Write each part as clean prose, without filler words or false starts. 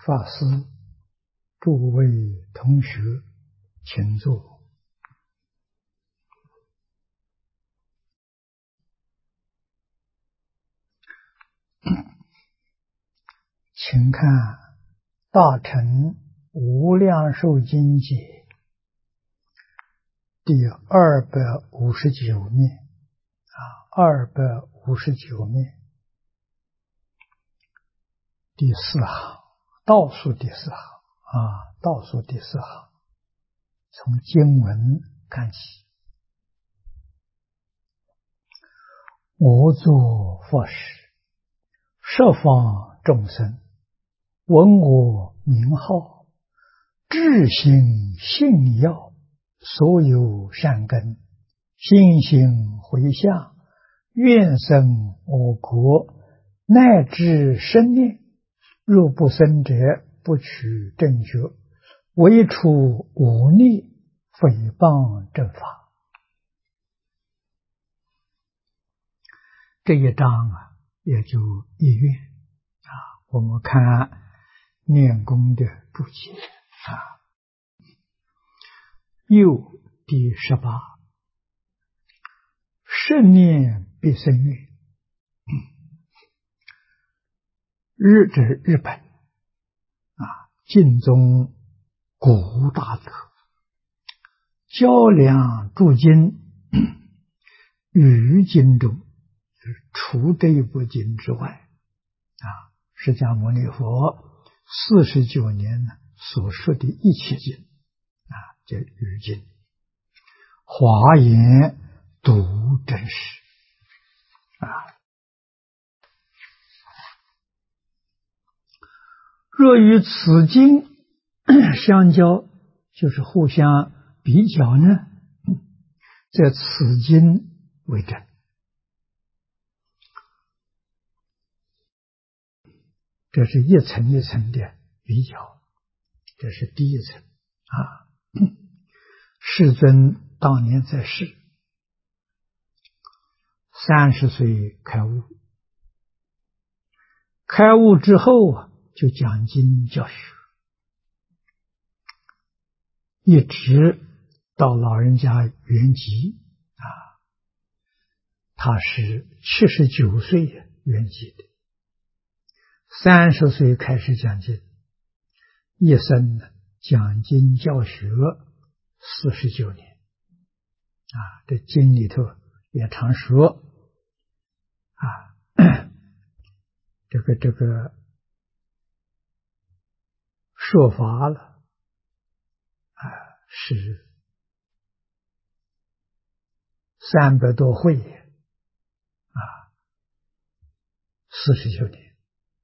法师、诸位同学，请坐。请看《大乘无量寿经解》第259面，259面第4行，倒数第4行倒数第4行，从经文看起。我作佛时，十方众生闻我名号，至心信要，所有善根，心行回向，愿生我国，乃至生念。若不生者，不取正觉，唯除忤逆，诽谤正法。这一章也就一愿我们看念功的注解又第18，圣念必生愿。日指日本晋宗古大德较量注经于经中，除这一部经之外释迦牟尼佛49年所说的一切经叫于经，华严读真实若与此经相交，就是互相比较呢，则此经为真。这是一层一层的比较，这是第一层世尊当年在世，30岁开悟，开悟之后就讲经教学，一直到老人家圆寂他是79岁圆寂的，30岁开始讲经，一生讲经教学49年这经里头也常说这个说法了是300多会49年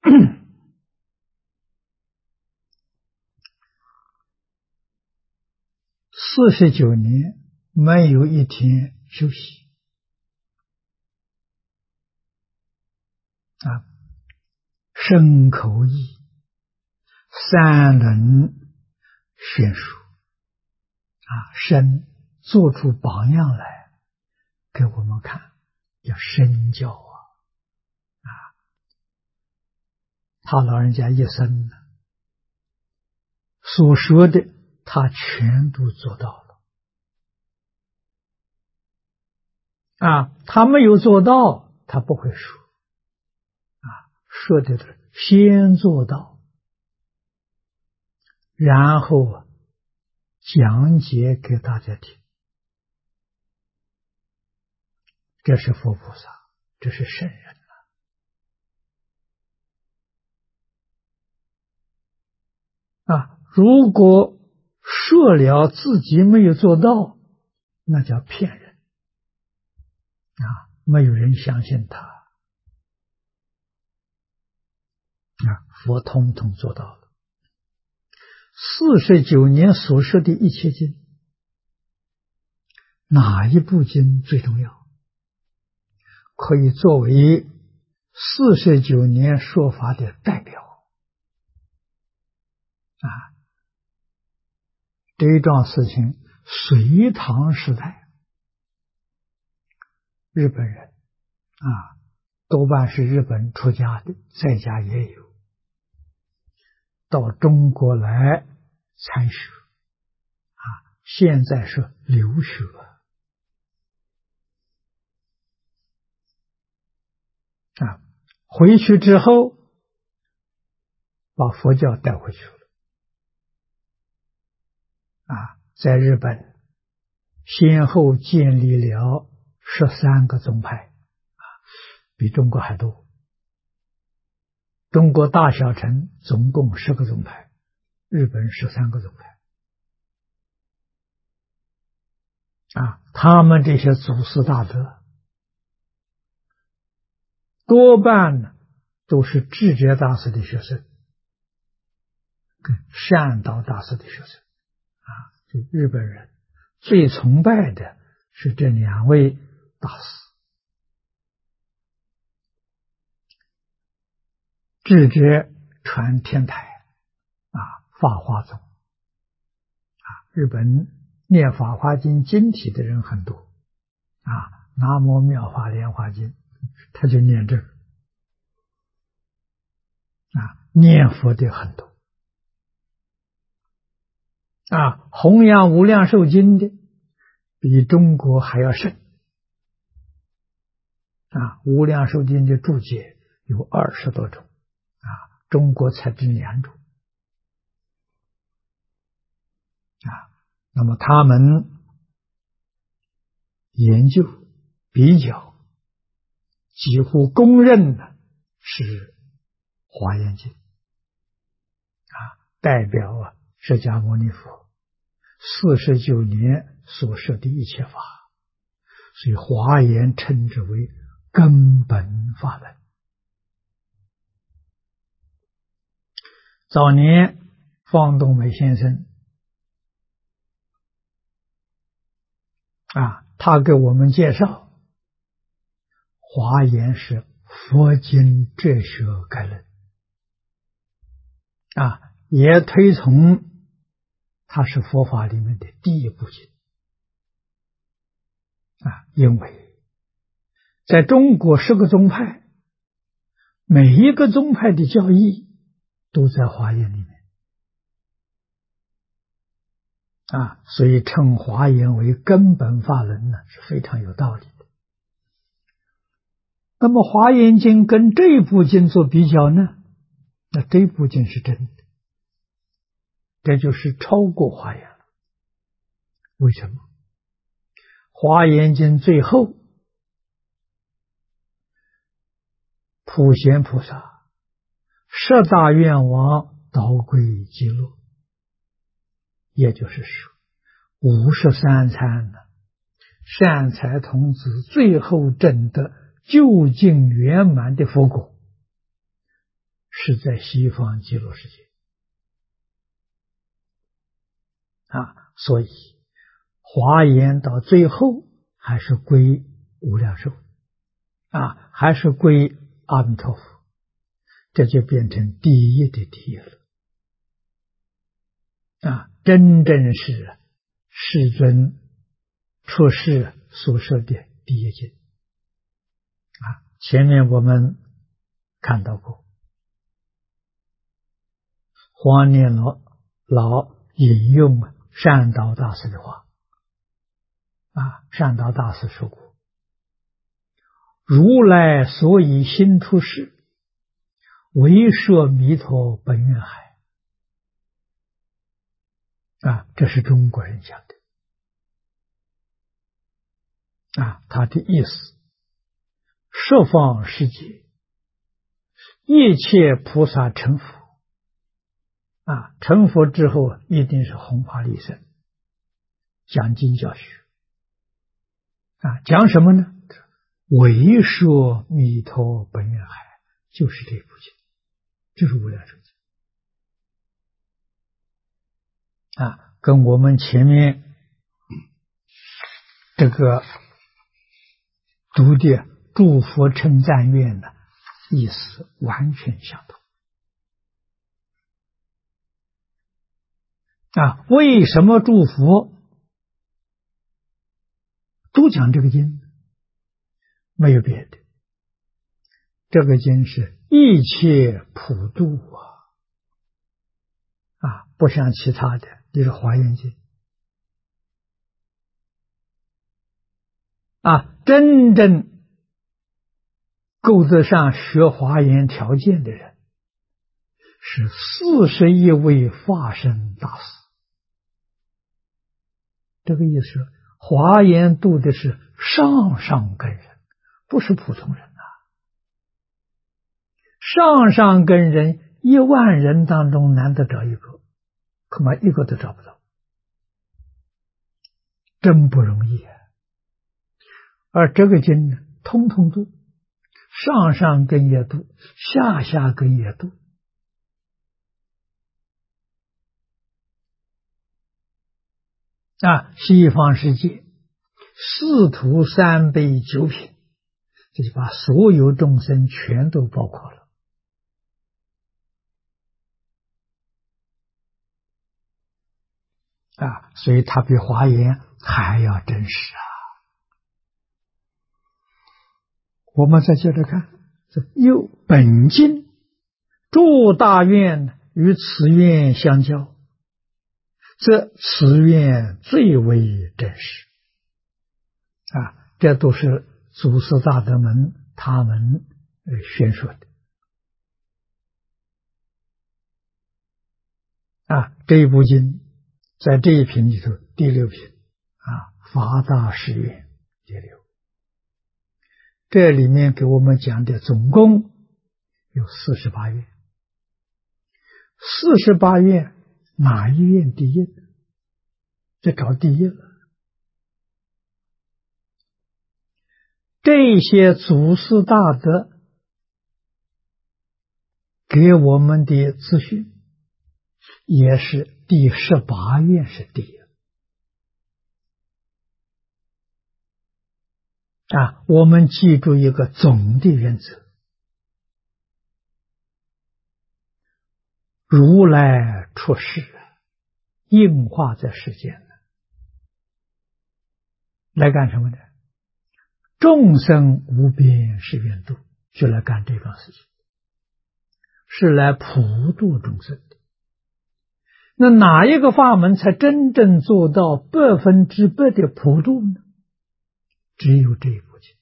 49年没有一天休息身口意3轮宣说身做出榜样来给我们看，要身教他老人家一生所说的他全都做到了他没有做到他不会说说的是先做到，然后讲解给大家听。这是佛菩萨，这是圣人如果说了自己没有做到，那叫骗人没有人相信他佛统统做到了。49年所说的一切经，哪一部经最重要？可以作为49年说法的代表这一桩事情，隋唐时代日本人多半是日本出家的，在家也有， 到中国来参学，现在是留学。回去之后把佛教带回去了。在日本先后建立了13个宗派，比中国还多。中国大小乘总共10个宗派，日本13个宗派。他们这些祖师大德多半呢都是智觉大师的学生，跟善导大师的学生。日本人最崇拜的是这2位大师，智觉传天台，法华宗。日本念法华经经体的人很多，南无妙法莲华经，他就念这个，念佛的很多。弘扬无量寿经的比中国还要深。无量寿经的注解有20多种，中国才只2种。那么他们研究比较几乎公认的是华严经，代表释迦牟尼佛49年所设的一切法，所以华严称之为根本法门。早年方东美先生他给我们介绍华严是佛经哲学概论，也推崇它是佛法里面的第一部经。因为在中国10个宗派，每一个宗派的教义都在华严里面，所以称华严为根本法门呢，是非常有道理的。那么华严经跟这部经做比较呢，那这部经是真的，这就是超过华严了。为什么？华严经最后普贤菩萨10大愿王导归极乐，也就是说53参善财童子最后证得究竟圆满的佛果，是在西方极乐世界。所以华严到最后还是归无量寿，还是归阿弥陀佛，这就变成第一的第一了。真正是世尊出世所设的第一经。前面我们看到过，黄念老引用善导大师的话，善导大师说过，如来所以心出世，为摄弥陀本愿海。这是中国人讲的。他的意思，十方世界一切菩萨成佛，成佛之后一定是弘法利生，讲经教学，讲什么呢？为摄弥陀本愿海，就是这部经，就是无量寿经。跟我们前面这个读的祝福称赞愿的意思完全相同。为什么祝福都讲这个经？没有别的，这个经是一切普度不像其他的，你是华严经真正够得上学华严条件的人，是41位法身大师。这个意思是，华严度的是上根人，不是普通人上根人10000人当中难得找一个，恐怕一个都找不到，真不容易而这个经呢，通通度，上根也度，下根也度。西方世界四徒三辈九品，这就把所有众生全都包括了。所以它比华严还要真实我们再接着看，又本经诸大愿与此愿相交，则此愿最为真实这都是祖师大德们他们宣说的这一部经在这一品里头第6品法大誓愿第6，这里面给我们讲的总共有48愿，48愿哪一愿第一？这搞第一了。这些祖师大德给我们的资讯，也是第18愿是第一。我们记住一个总的原则：如来出世，应化在世间来干什么呢？众生无边誓愿度，就来干这桩事情，是来普度众生的。那哪一个法门才真正做到100%的普度呢？只有这一部经。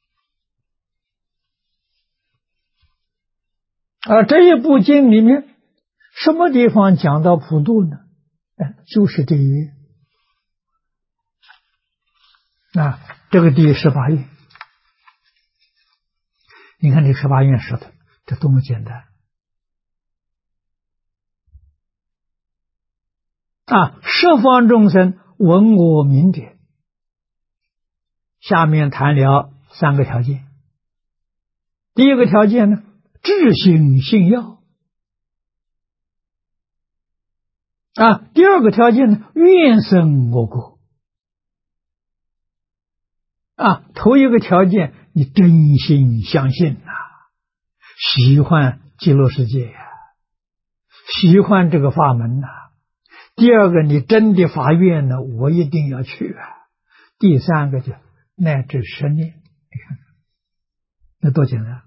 这一部经里面什么地方讲到普度呢？就是这一愿这个第18愿。你看这18愿说的这多么简单十方众生闻我名者，下面谈了3个条件。第一个条件呢，至心信要第二个条件呢，愿生我国头一个条件，你真心相信喜欢极乐世界喜欢这个法门第二个，你真的发愿呢，我一定要去第三个就乃至10年，你看那多简单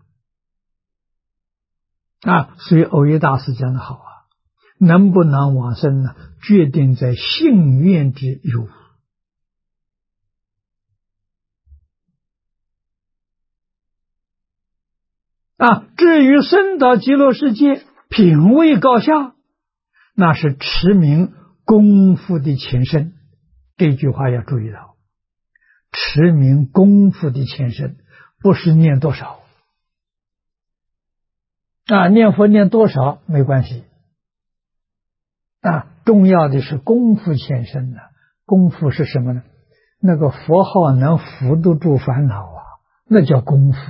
所以藕益大师讲的好能不能往生呢，决定在信愿之有至于升到极乐世界品位高下，那是持名功夫的前身。这句话要注意到，持名功夫的前身，不是念多少念佛念多少没关系重要的是功夫前身功夫是什么呢？那个佛号能扶得住烦恼那叫功夫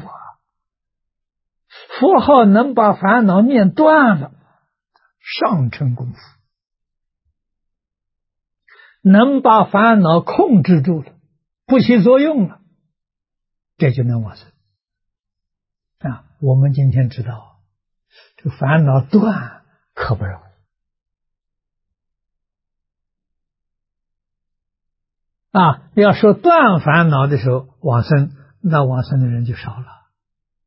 佛号能把烦恼念断了，上乘功夫；能把烦恼控制住了，不起作用了，这就能往生我们今天知道这烦恼断可不容易要说断烦恼的时候往生，那往生的人就少了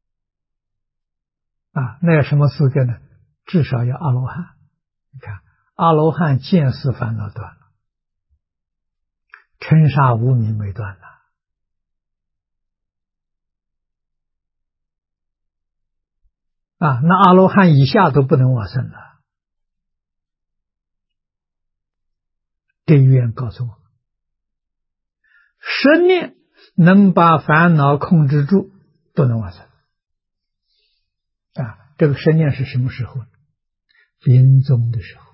那有什么资格呢？至少要阿罗汉。你看阿罗汉见思烦恼断了，嗔杀无明没断了。那阿罗汉以下都不能往生了。这语言告诉我，10念能把烦恼控制住，都能往生。这个10念是什么时候呢？临终的时候，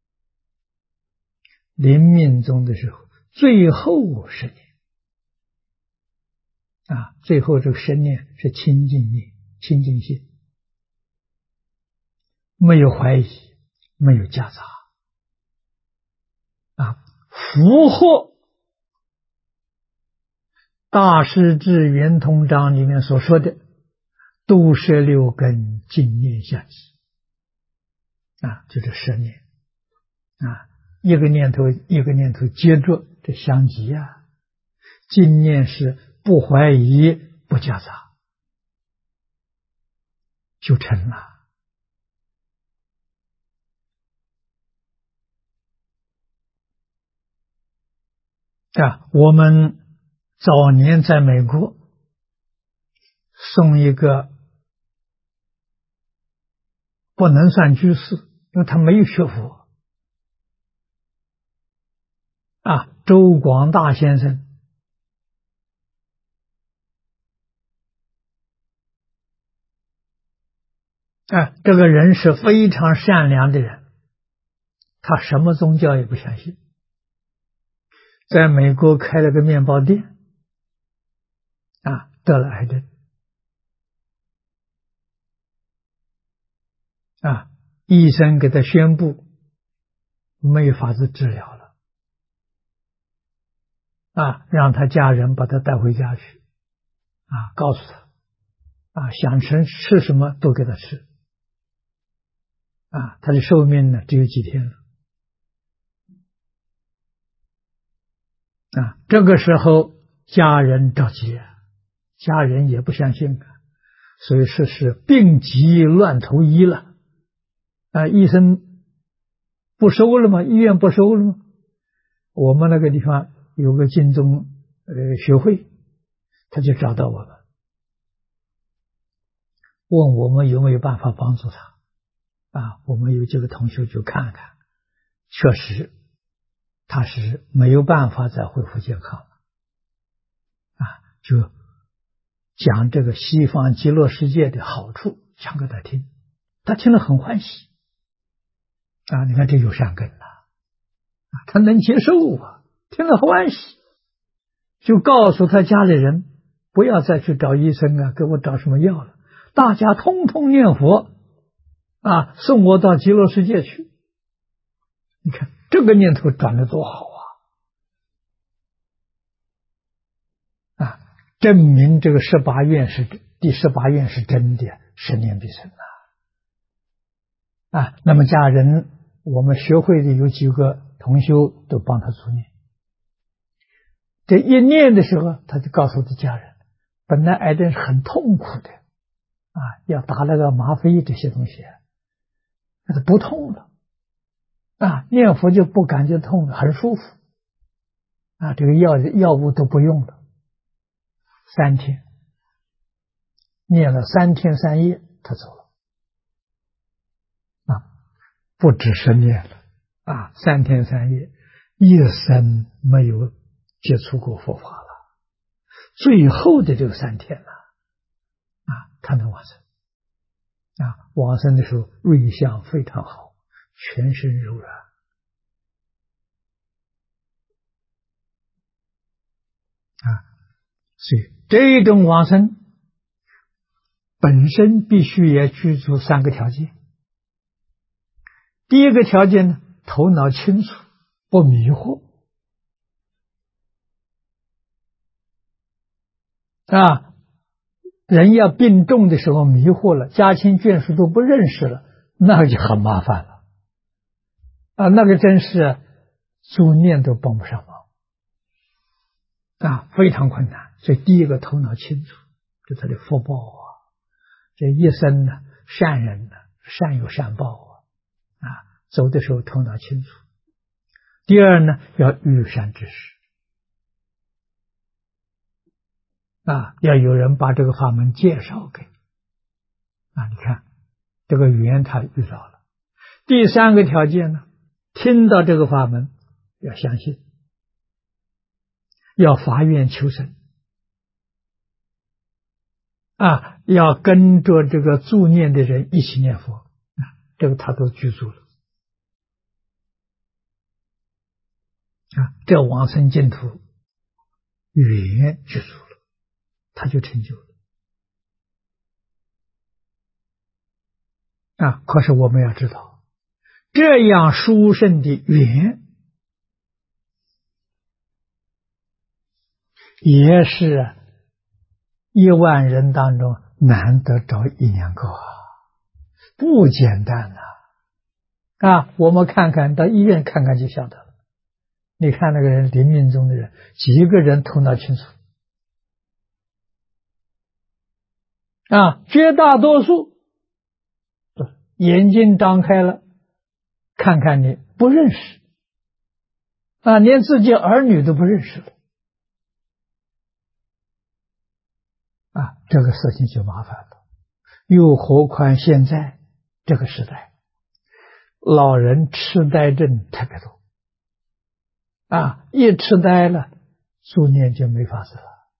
临命终的时候，最后10年。最后这个10念是清净念、清净心，没有怀疑，没有夹杂。符合大师至圆通章里面所说的度摄6根净念相继。就这10念。一个念头一个念头接着这相继净念是不怀疑不夹杂，就成了。我们早年在美国送一个不能算居士，因为他没有学佛周广大先生。这个人是非常善良的人，他什么宗教也不相信，在美国开了个面包店，得了癌症，医生给他宣布没法子治疗了，让他家人把他带回家去，告诉他，想吃什么都给他吃，他的寿命呢只有几天了。这个时候家人着急，家人也不相信，所以说是病急乱投医了。医生不收了吗？医院不收了吗？我们那个地方有个金钟学会，他就找到我们，问我们有没有办法帮助他。我们有这个同学去看看，确实他是没有办法再恢复健康了。就讲这个西方极乐世界的好处讲给他听，他听了很欢喜。你看这有善根他能接受听了欢喜，就告诉他家里人不要再去找医生给我找什么药了，大家通通念佛送我到极乐世界去。你看这个念头转得多好证明这个第18愿是真的，10念必成那么家人，我们学会的有几个同修都帮他助念。这一念的时候，他就告诉他家人，本来癌症是很痛苦的要打那个吗啡这些东西，那不痛了念佛就不感觉痛了，很舒服这个药物都不用了。3天念了3天3夜，他走了不止10念了3天3夜，一生没有接触过佛法了。最后的这个3天他能往生往生的时候瑞相非常好，全身柔软所以这种往生本身必须也具足3个条件。第一个条件呢，头脑清楚，不迷惑人要病重的时候迷惑了，家亲眷属都不认识了，那就很麻烦了那个真是助念都帮不上忙非常困难。所以第一个头脑清楚，这他的福报这一生呢，善人呢，善有善报走的时候头脑清楚。第二呢，要遇善知识要有人把这个法门介绍给你看这个缘他遇到了。第三个条件呢，听到这个法门要相信，要发愿求生要跟着这个助念的人一起念佛这个他都具足了这往生净土缘具足了，他就成就了可是我们要知道，这样殊胜的缘也是10000人当中难得找1-2个不简单我们看看到医院看看就晓得了。你看那个人临命终的人，几个人头脑清楚绝大多数眼睛张开了，看看你不认识连自己儿女都不认识了这个事情就麻烦了。又何况现在这个时代，老人痴呆症特别多一痴呆了，助念就没法子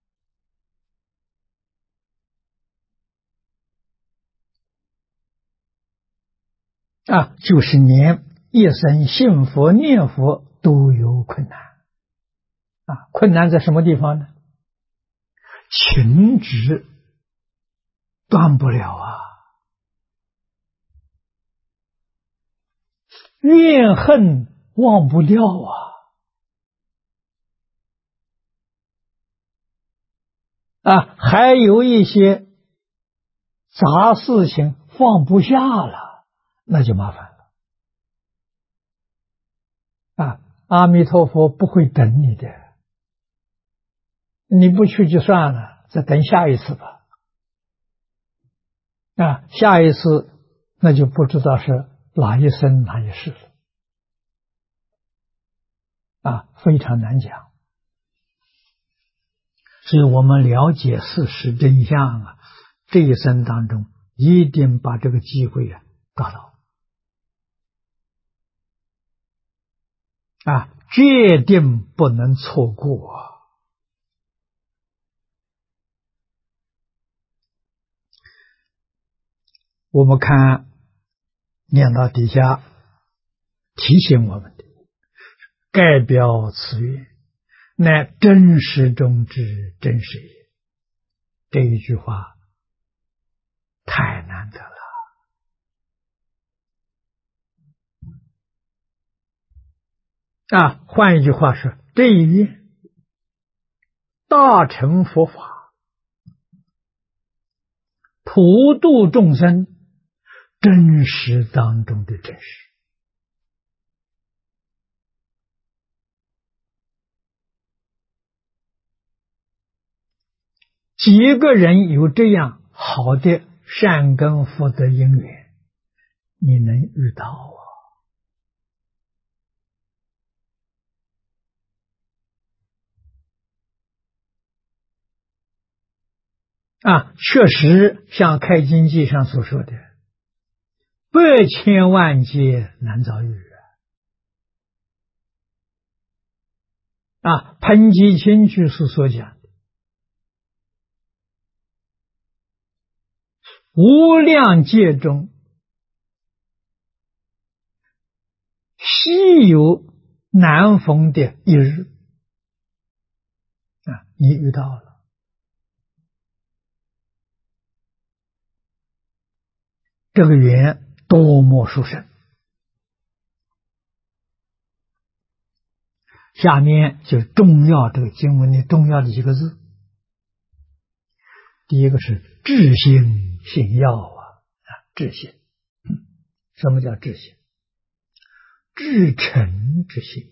了就是连一生信佛念佛都有困难困难在什么地方呢？情执断不了怨恨忘不掉还有一些杂事情放不下了，那就麻烦了阿弥陀佛不会等你的，你不去就算了，再等下一次吧下一次那就不知道是哪一生哪一世了非常难讲。所以我们了解事实真相这一生当中一定把这个机会搞到决定不能错过我们看念到底下提醒我们的，盖表此愿，乃真实中之真实也。这一句话太难得了换一句话说，这一愿大乘佛法普度众生真实当中的真实几个人有这样好的善根福德因缘，你能遇到确实像开经记上所说的，100千万劫难遭遇彭基清居士所讲的无量劫中稀有难逢的一日你遇到了，这个缘多么殊胜。下面就重要这个经文的重要的几个字，第一个是至心信要至心什么叫至心？至诚之心，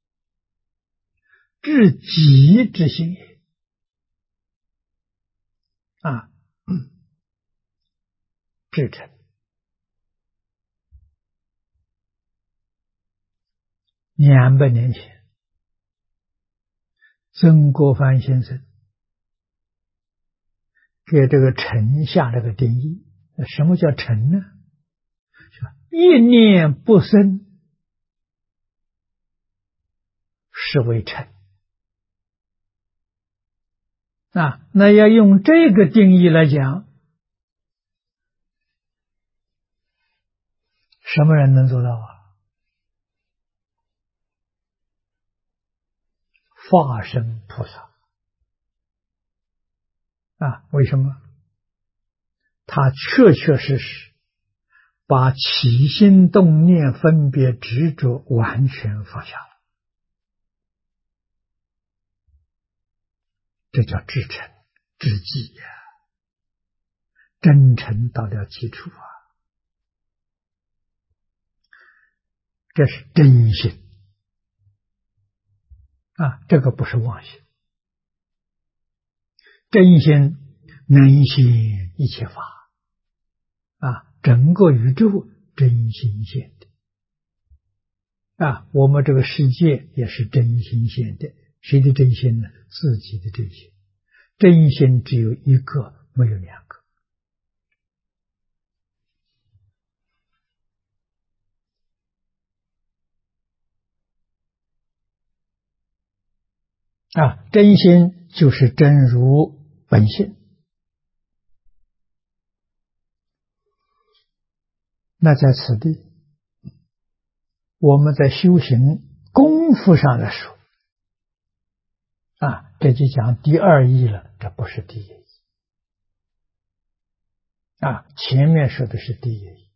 至极之心至诚 200年前，曾国藩先生给这个诚下了个定义。什么叫诚呢？一念不生是为诚。那要用这个定义来讲，什么人能做到啊？化身菩萨为什么？他确确实实把起心动念分别执着完全放下了，这叫至诚至寂呀，真诚到了基础这是真心这个不是妄心。真心能现一切法整个宇宙真心现的我们这个世界也是真心现的。谁的真心呢？自己的真心。真心只有一个，没有两个真心就是真如本性。那在此地，我们在修行功夫上来说这就讲第二义了，这不是第一义前面说的是第一义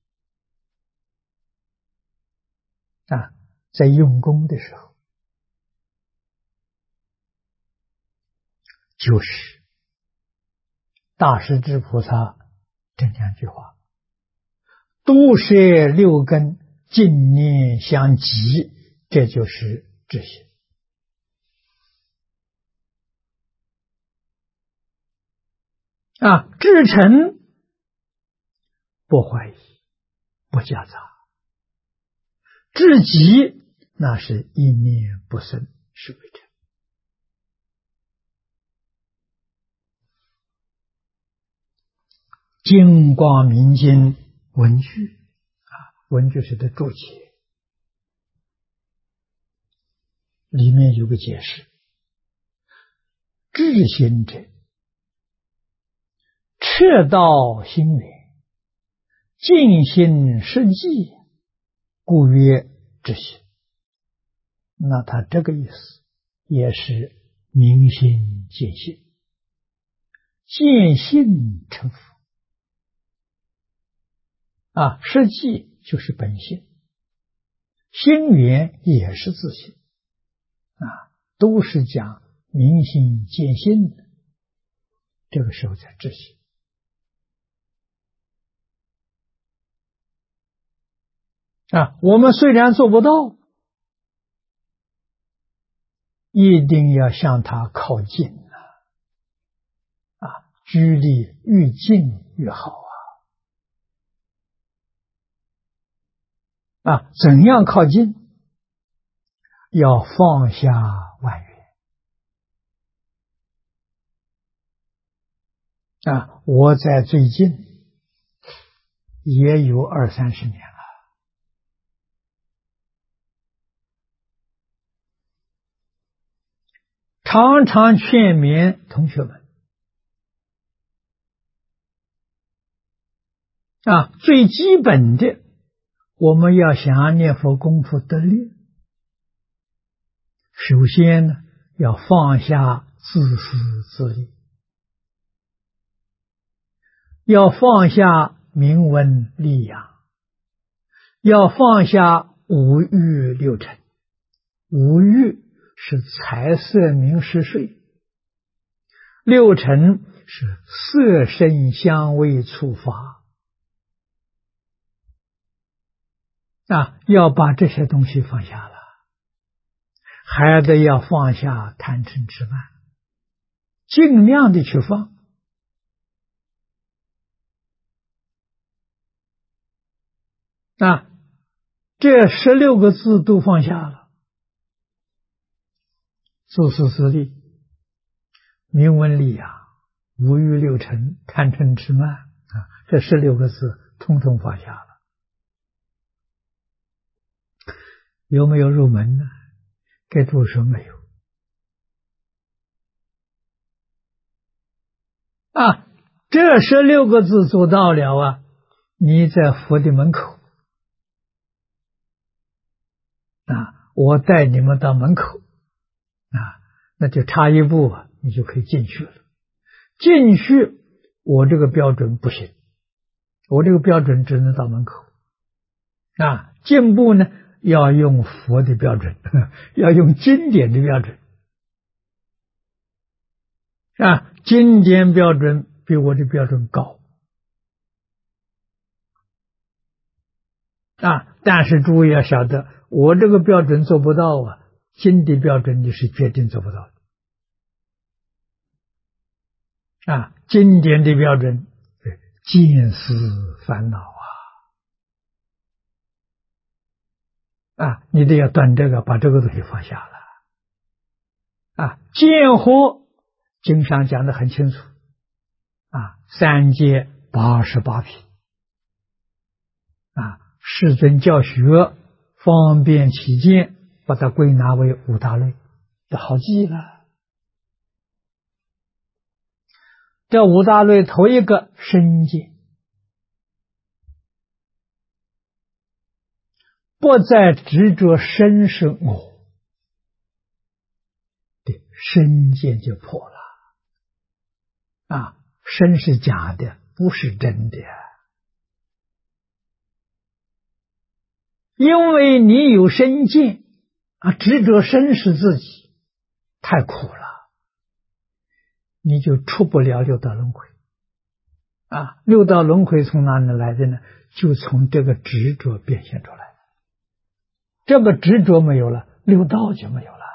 在用功的时候，就是大势至菩萨这两句话：度摄六根，净念相继，这就是智心至诚不怀疑，不夹杂；至极那是一念不生，是为诚。净光明经文句文句是的注解，里面有个解释：至心者，彻道心源，尽心实际，故曰至心。那他这个意思也是明心见性，见性成佛实际就是本性，心源也是自性都是讲明心见性的，这个时候才知性我们虽然做不到，一定要向他靠近距离越近越好怎样靠近？要放下万缘我在最近也有20-30年了，常常劝勉同学们最基本的，我们要想念佛功夫得力，首先呢，要放下自私自利，要放下名闻利养，要放下五欲六尘。五欲是财色名食睡，六尘是色声香味触法要把这些东西放下了，还得要放下贪嗔痴慢，尽量的去放这16个字都放下了， 自私自利、名闻利养、五欲六尘、贪嗔痴慢这16个字统统放下了。有没有入门呢？该读说没有这16个字做到了你在佛的门口我带你们到门口那就差一步你就可以进去了。进去我这个标准不行，我这个标准只能到门口进步呢要用佛的标准要用经典的标准经典标准比我的标准高但是诸位要晓得，我这个标准做不到经的标准你是决定做不到的经典的标准见思烦恼你得要断这个，把这个东西放下了见惑经上讲得很清楚3界88品世尊教学方便起见，把它归纳为5大类，这好记了。这5大类头一个身见，不再执着身是我，对，身见就破了身是假的，不是真的因为你有身见执着身是自己，太苦了，你就出不了六道轮回六道轮回从哪里来的呢？就从这个执着变现出来的。这么执着没有了，六道就没有了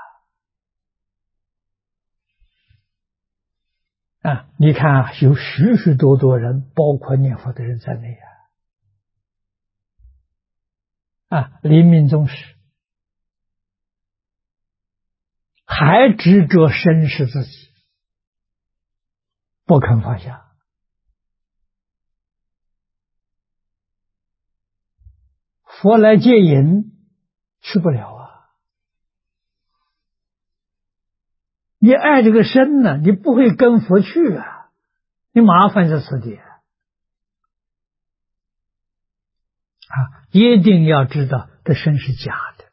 你看有许许多多人，包括念佛的人在内临命终时还执着身是自己，不肯放下佛来接引去不了你爱这个身呢，你不会跟佛去你麻烦在此地一定要知道这身是假的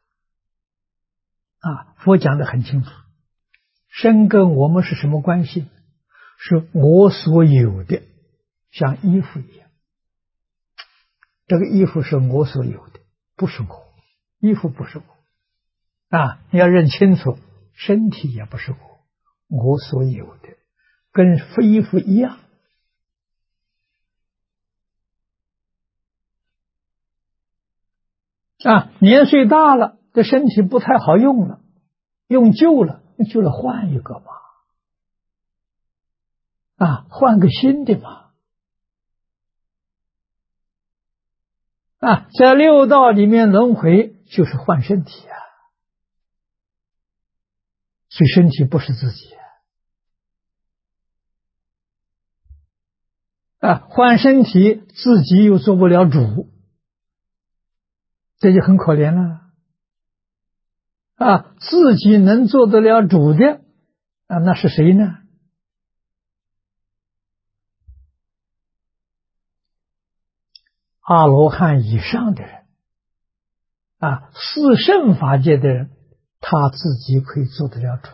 佛讲得很清楚，身跟我们是什么关系？是我所有的，像衣服一样，这个衣服是我所有的，不是我，衣服不是我你要认清楚，身体也不是我所有的，跟衣服一样年岁大了，这身体不太好用了，用旧了换一个嘛换个新的嘛在六道里面轮回就是换身体所以身体不是自己换身体自己又做不了主，这就很可怜了自己能做得了主的那是谁呢？阿罗汉以上的人四圣法界的人，他自己可以做得了主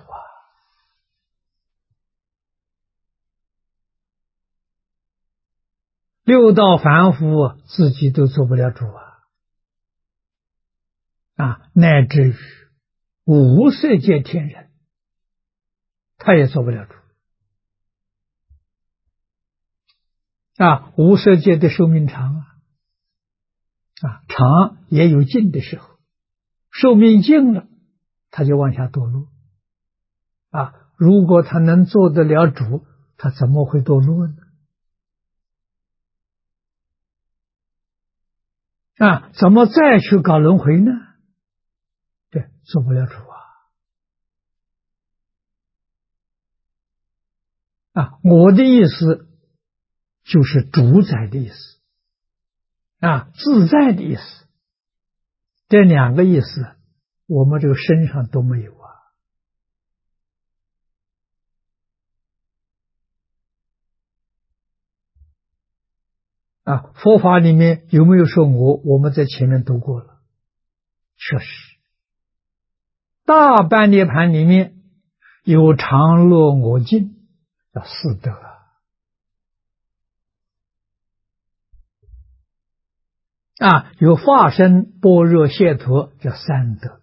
六道凡夫自己都做不了主乃至于无色界天人他也做不了主无色界的寿命长长也有尽的时候，寿命尽了他就往下堕落如果他能做得了主，他怎么会堕落呢？怎么再去搞轮回呢？对，做不了主我的意思就是主宰的意思，自在的意思。这两个意思，我们这个身上都没有佛法里面有没有说我们在前面读过了，确实。大般涅盘里面有常乐我净，叫四德有化身般若解脱，叫三德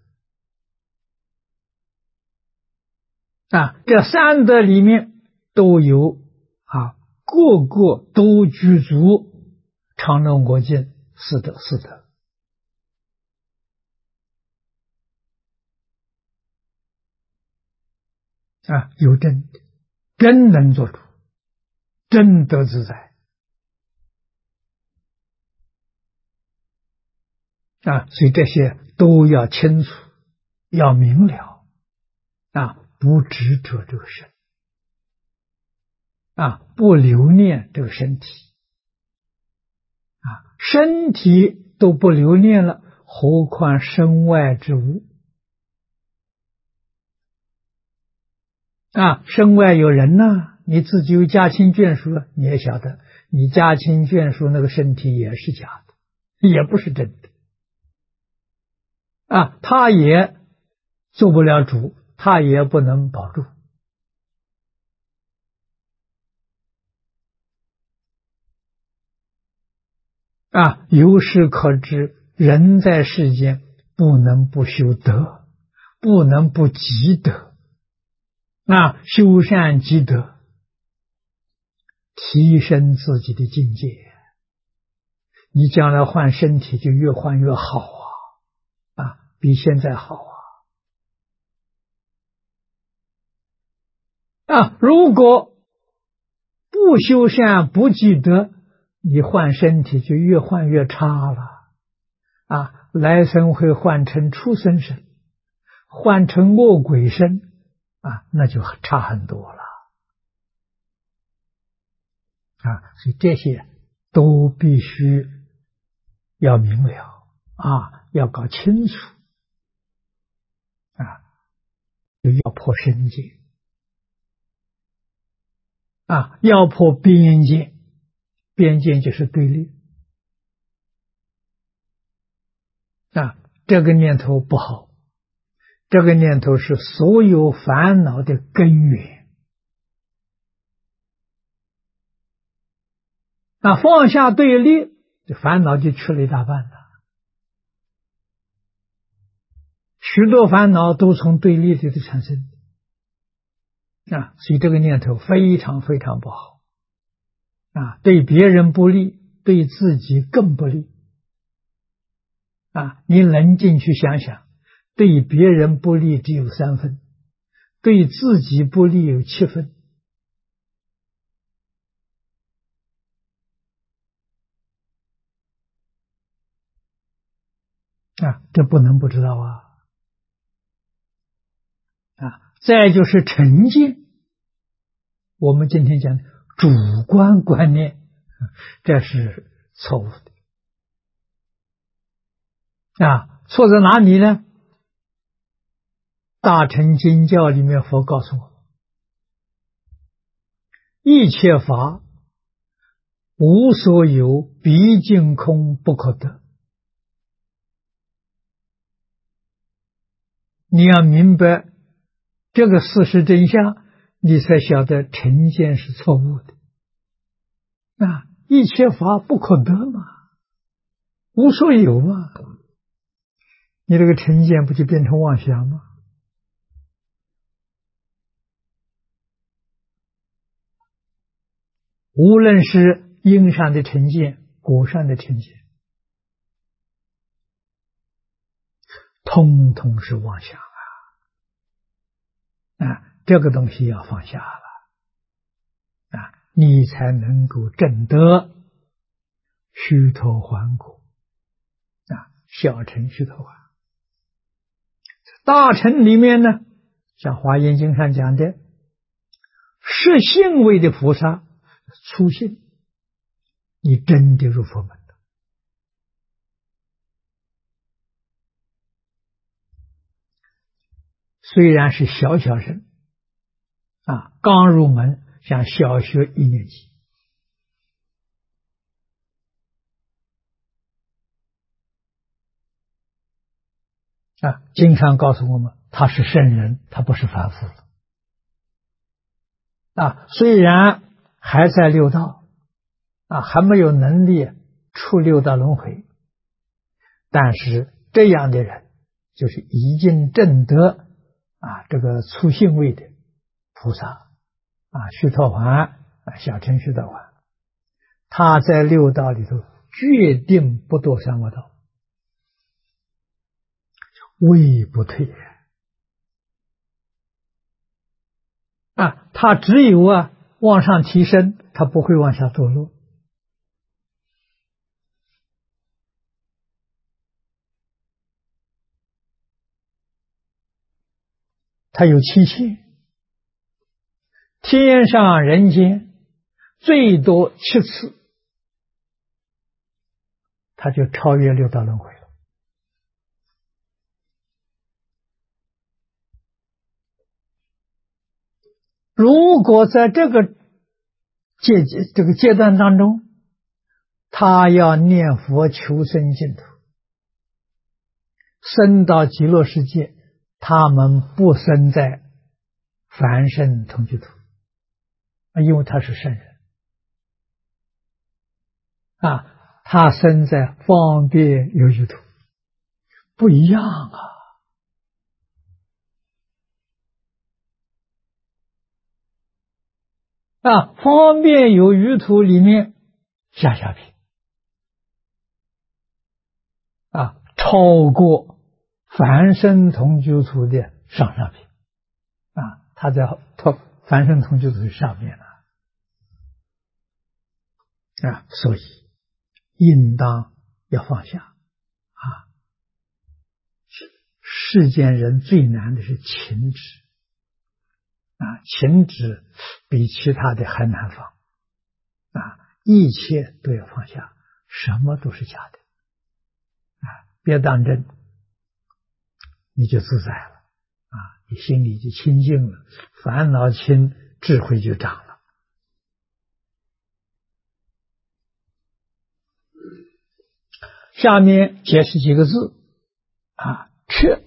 这三德里面都有个个都具足常乐我净四德有真能做主，真得自在所以这些都要清楚，要明了不执着这个身不留恋这个身体身体都不留恋了，何况身外之物身外有人你自己有家亲眷属，你也晓得，你家亲眷属那个身体也是假的，也不是真的他也做不了主，他也不能保住由是可知，人在世间不能不修德，不能不积德修善积德，提升自己的境界，你将来换身体就越换越好比现在好如果不修善不积德，你换身体就越换越差了来生会换成畜生身，换成恶鬼身那就差很多了所以这些都必须要明了要搞清楚就要破身界要破边界，边界就是对立这个念头不好，这个念头是所有烦恼的根源放下对立，这烦恼就去了一大半了。许多烦恼都从对立里头产生所以这个念头非常非常不好对别人不利，对自己更不利你冷静去想想，对别人不利只有3分，对自己不利有7分这不能不知道再就是成见，我们今天讲主观观念这是错误的错在哪里呢？大乘经教里面佛告诉我，一切法无所有，毕竟空不可得。你要明白这个事实真相，你才晓得成见是错误的一切法不可得嘛，无所有嘛，你这个成见不就变成妄想吗？无论是因上的成见，果上的成见，通通是妄想这个东西要放下了你才能够证得须陀洹果小乘须陀洹。大乘里面呢，像华严经上讲的， 是信位的菩萨，初信，你真的入佛门了。虽然是小小人刚入门，像小学1年级经常告诉我们，他是圣人，他不是凡夫虽然还在六道还没有能力出六道轮回，但是这样的人就是已经证得这个初信位的菩萨须陀洹小乘须陀洹，他在六道里头决定不堕三恶道，位不退他只有往上提升，他不会往下堕落。他有7切，天上人间最多7次，他就超越六道轮回了。如果在这个阶段当中，他要念佛求生净土，生到极乐世界，他们不生在凡圣同居土，因为他是圣人他生在方便有余土，不一样方便有余土里面下品超过凡圣同居土的上品他在凡圣同居土上面所以应当要放下世间人最难的是情执情执比其他的还难放一切都要放下，什么都是假的别当真，你就自在了你心里就清净了，烦恼轻，智慧就长了。下面解释几个字确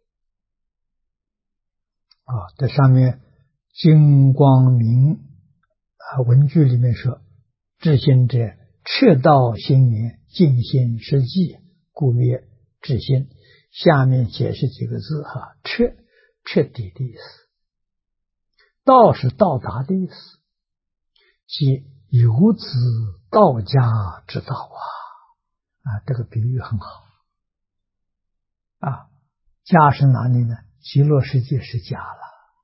这上面金光明文句里面说，至心者确道心源，尽心实际，故曰至心。下面解释几个字彻底的意思，道是到达的意思，即游子道家之道这个比喻很好家是哪里呢？极乐世界是家了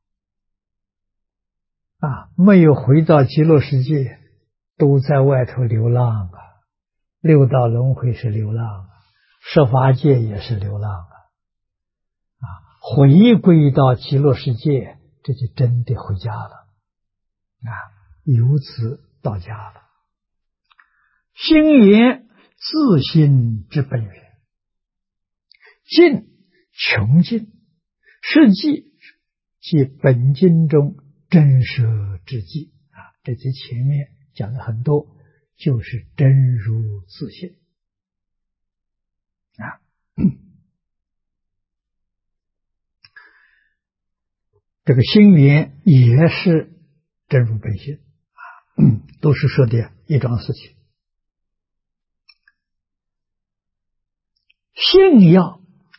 没有回到极乐世界，都在外头流浪六道轮回是流浪十法界也是流浪回归到极乐世界，这就真的回家了由此到家了。心源自心之本源，尽穷尽，是即即本经中真实之际这些前面讲的很多，就是真如自性这个心源也是真如本性都是说的一桩事情。信要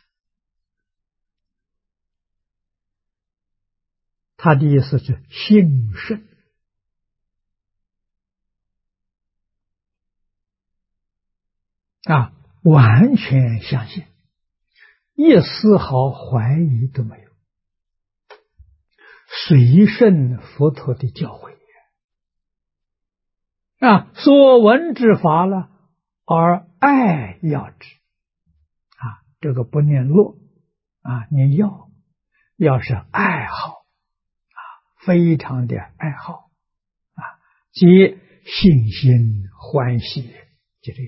他的意思是信圣完全相信，一丝毫怀疑都没有，随顺佛陀的教诲所闻之法了，而爱要之这个不念乐念要是爱好非常的爱好皆信心欢喜，就这意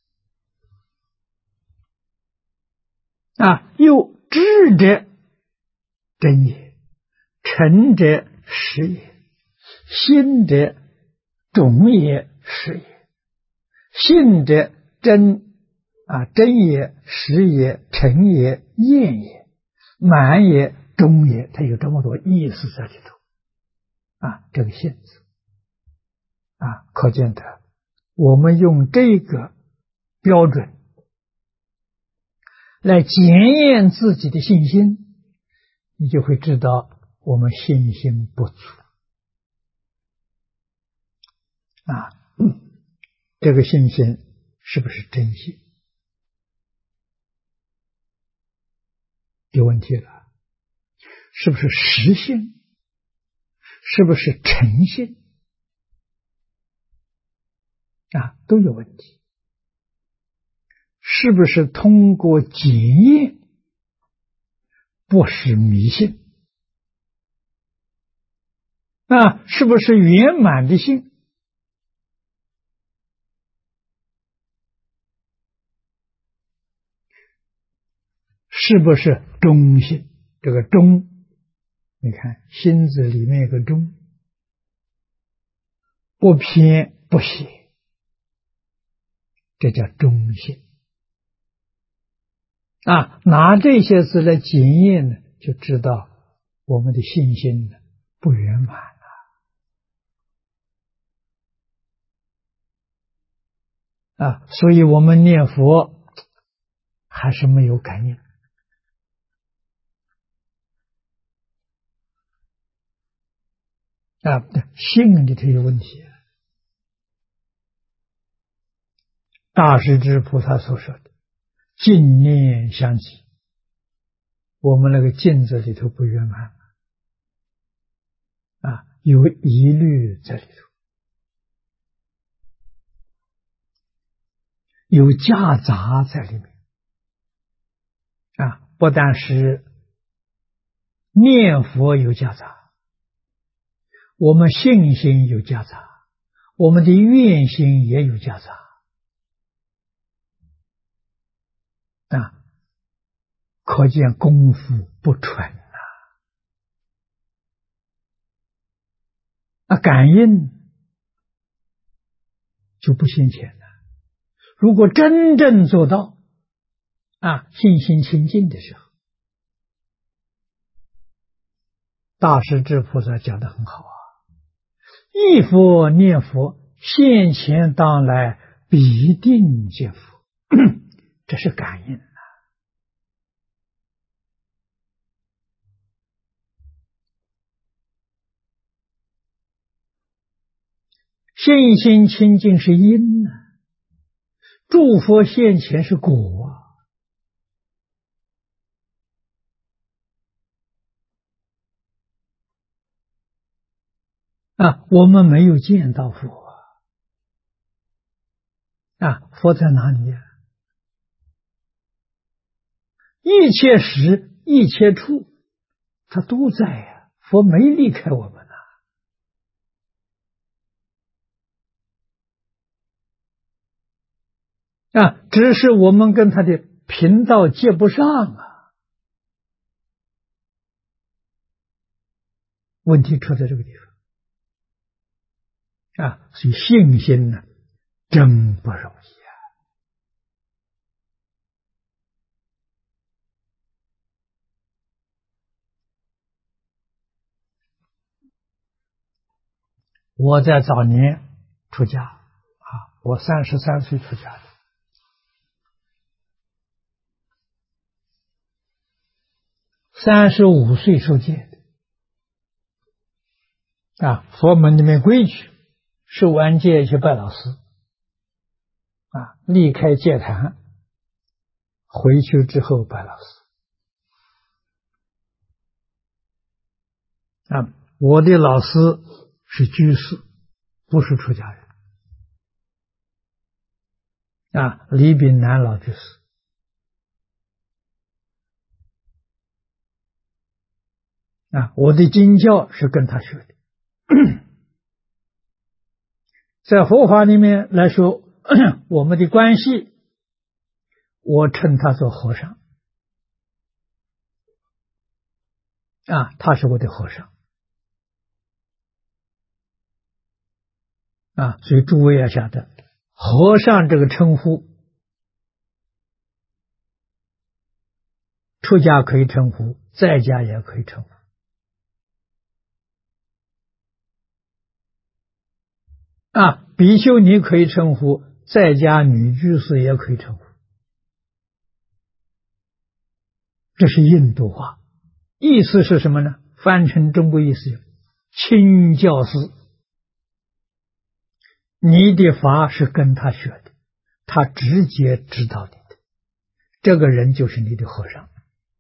思。又智者真也，诚者实也，信者种也，实也。信者真也，实也，诚也，验也，满也，忠也，它有这么多意思在里头。这个信字可见的，我们用这个标准来检验自己的信心，你就会知道我们信心不足这个信心是不是真信？有问题了。是不是实信？是不是诚信？都有问题。是不是通过检验不是迷信？是不是圆满的信？是不是忠信？这个忠，你看心字里面有个忠，不偏不邪，这叫忠信拿这些字来检验呢，就知道我们的信心呢不圆满所以我们念佛还是没有感应信里头有问题。大势至菩萨所说的净念相继，我们那个镜子里头不圆满有疑虑在里头，有夹杂在里面不但是念佛有夹杂，我们信心有夹杂，我们的愿心也有夹杂可见功夫不纯感应就不现前了。如果真正做到信心清净的时候，大势至菩萨讲得很好忆佛念佛，现前当来必定见佛这是感应信心清净是因诸佛现前是果我们没有见到佛佛在哪里一切时一切处他都在佛没离开我们只是我们跟他的频道接不上问题出在这个地方所以信心呢真不容易我在早年出家我33岁出家的，35岁受戒的佛门里面规矩，受完戒去拜老师离开戒坛，回去之后拜老师我的老师是居士，不是出家人李炳南老居士我的经教是跟他学的在佛法里面来说，我们的关系，我称他做和尚啊，他是我的和尚啊，所以诸位要晓得，和尚这个称呼，出家可以称呼，在家也可以称呼啊，比丘尼可以称呼，在家女居士也可以称呼，这是印度话，意思是什么呢？翻成中国意思，亲教师，你的法是跟他学的，他直接指导你的，这个人就是你的和尚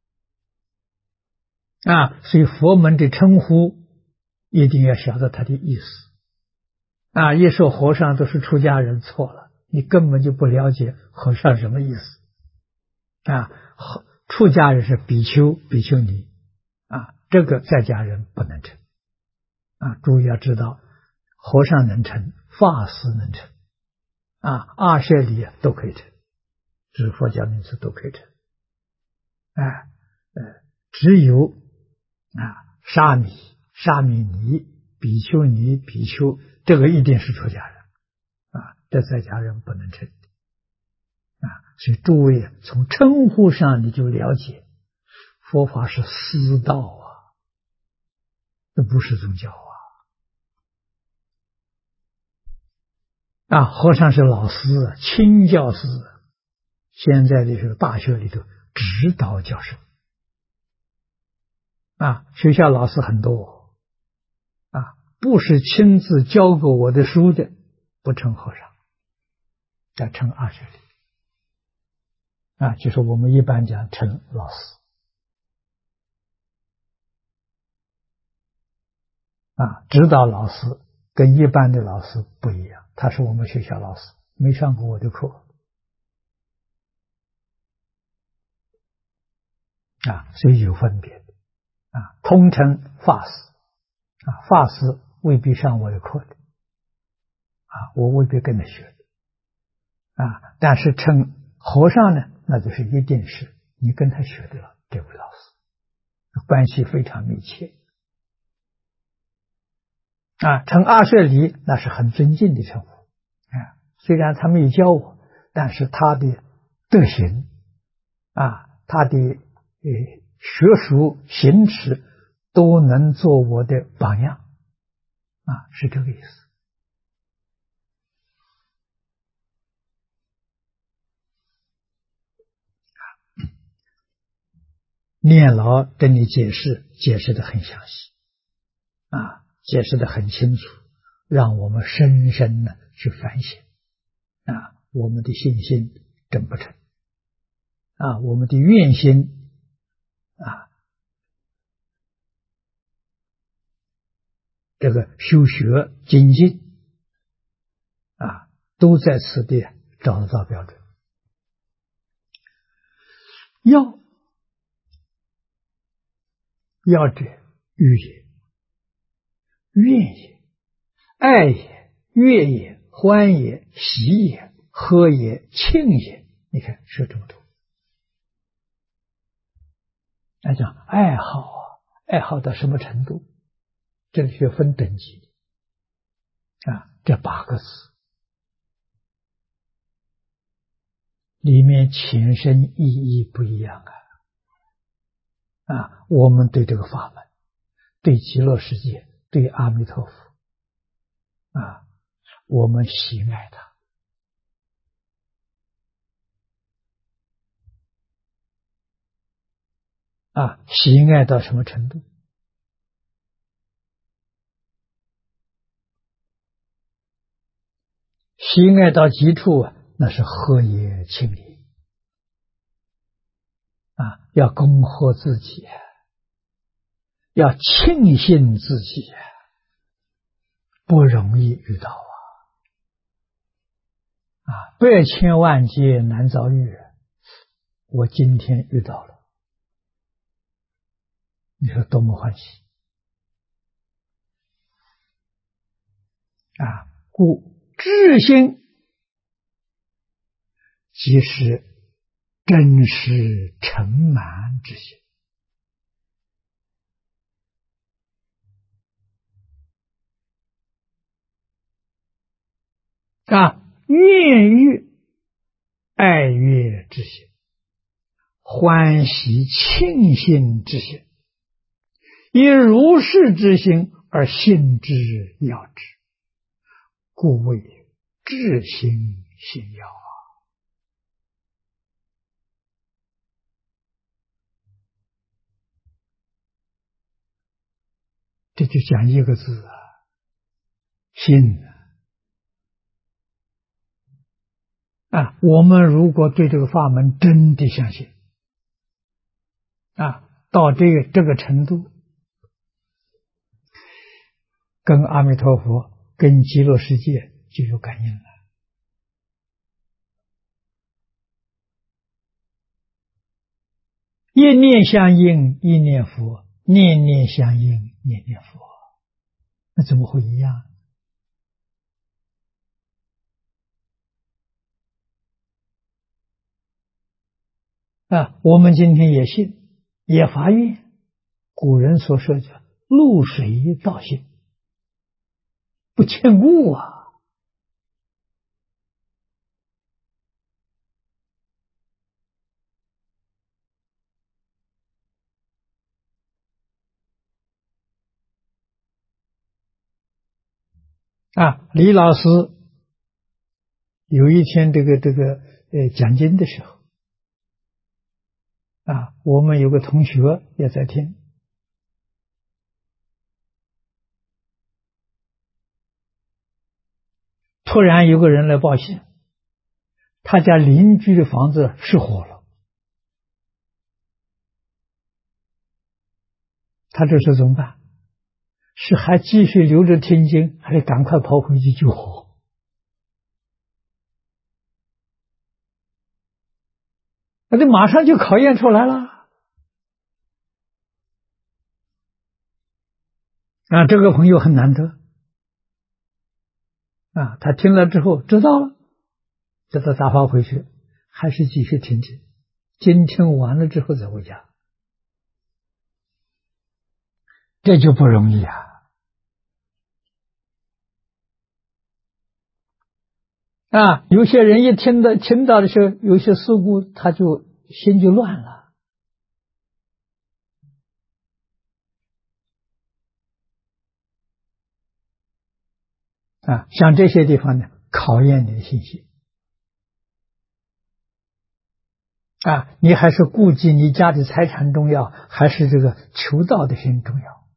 啊。所以佛门的称呼一定要晓得他的意思啊。一说和尚都是出家人，错了，你根本就不了解和尚什么意思啊。出家人是比丘、比丘尼啊，这个在家人不能称啊。注意要知道，和尚能称，法师能称啊，阿舍利都可以称，指佛教名词都可以称。只有沙弥、沙弥尼、比丘尼、比丘，这个一定是出家人啊，这在家人不能称啊。所以诸位从称呼上你就了解，佛法是师道啊，这不是宗教啊。和尚是老师，亲教师，现在的这个大学里头指导教授啊，学校老师很多啊，不是亲自教过我的书的，不称和尚，要称阿舍利啊，就是我们一般讲称老师啊，指导老师跟一般的老师不一样，他是我们学校老师，没上过我的课啊，所以有分别啊。通称法师啊，法师未必上我的课的啊，我未必跟他学的啊。但是称和尚呢，那就是一定是你跟他学的了，这位老师关系非常密切啊。称阿舍离那是很尊敬的称呼啊，虽然他没有教我，但是他的德行啊，他的学术行持都能做我的榜样啊，是这个意思。念老跟你解释的很详细啊，解释的很清楚，让我们深深的去反省啊，我们的信心真不成啊，我们的愿心啊，这个修学精进啊，都在此地找得到标准。要者欲也，愿也，爱也，悦也，欢也，喜也，喝也，庆也。你看说这么多，来讲爱好啊，爱好到什么程度？这里就分等级啊，这8个字里面浅深意义不一样啊！我们对这个法门，对极乐世界，对阿弥陀佛啊，我们喜爱它啊，喜爱到什么程度？喜爱到极处啊，那是喝也庆也啊，要恭贺自己，要庆幸自己，不容易遇到百千万劫难遭遇，我今天遇到了，你说多么欢喜啊！故智心即是真实成满之心愿欲爱悦之心，欢喜庆幸之心，以如是之心而信之要之，故谓至心信要。这就讲一个字信我们如果对这个法门真的相信到这个程度，跟阿弥陀佛跟极乐世界就有感应了。一念相应一念佛，念念相应念念佛，那怎么会一样我们今天也信，也发愿，古人所说的露水道心，不欠故李老师有一天讲经的时候我们有个同学也在听，突然有个人来报信，他家邻居的房子失火了，他这时怎么办？是还继续留着听经，还是赶快跑回去救火？那这马上就考验出来了这个朋友很难得他听了之后知道了，叫他打发回去，还是继续听经，经听完了之后再回家，这就不容易有些人一听到的时候，有些事故他就心就乱了像这些地方呢，考验你的信心你还是顾及你家的财产重要，还是这个求道的心重要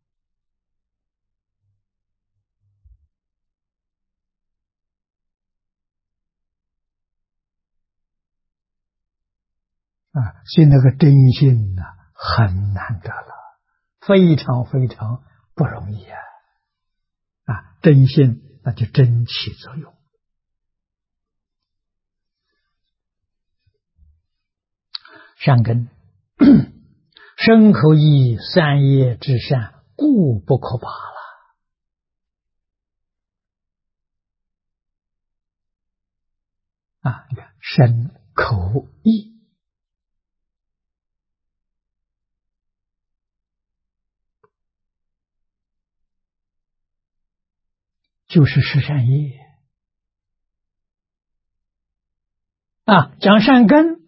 所以那个真心很难得了，非常非常不容易真心那就真起作用。善根身口意三业之善，故不可拔了你看身口意就是十善业讲善根，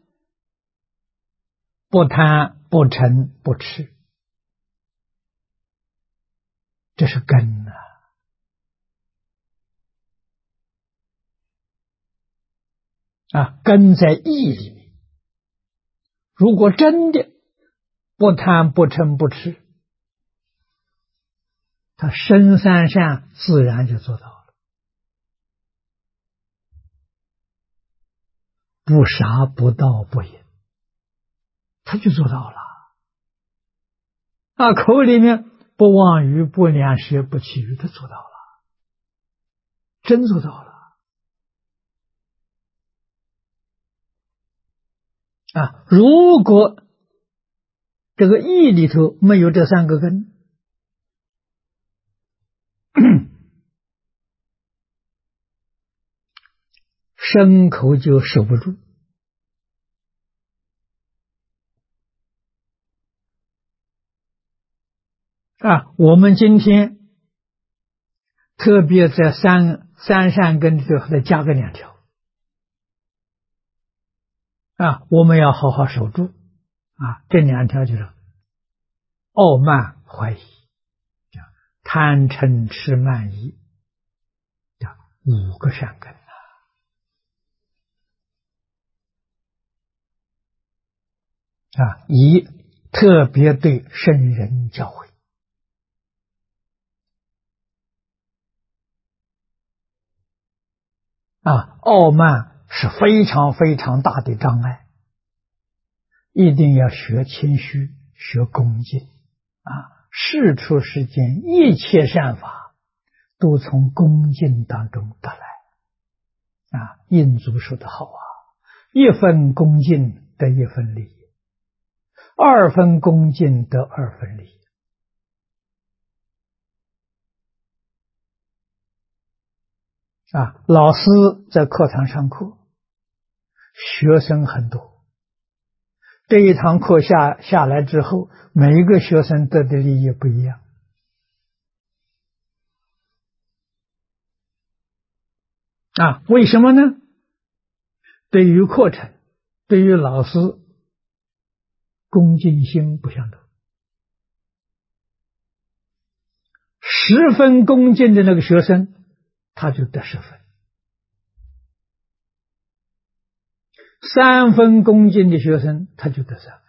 不贪不嗔不痴，这是根根在意里面。如果真的不贪不嗔不痴，他身三善自然就做到了，不杀不盗不淫，他就做到了口里面不妄语不两舌不绮语，他做到了，真做到了如果这个意里头没有这三个根身口就守不住。我们今天特别在三善根里头再加个2条我们要好好守住这2条就是傲慢怀疑、贪嗔痴慢疑5个善根以特别对圣人教诲傲慢是非常非常大的障碍，一定要学谦虚，学恭敬世出世间一切善法都从恭敬当中得来印祖说得好1分恭敬得1分利，2分恭敬得2分利老师在课堂上课，学生很多，这一堂课下来之后，每一个学生得的利益不一样为什么呢？对于课程，对于老师，恭敬心不相同。10分恭敬的那个学生，他就得10分；3分恭敬的学生，他就得3分。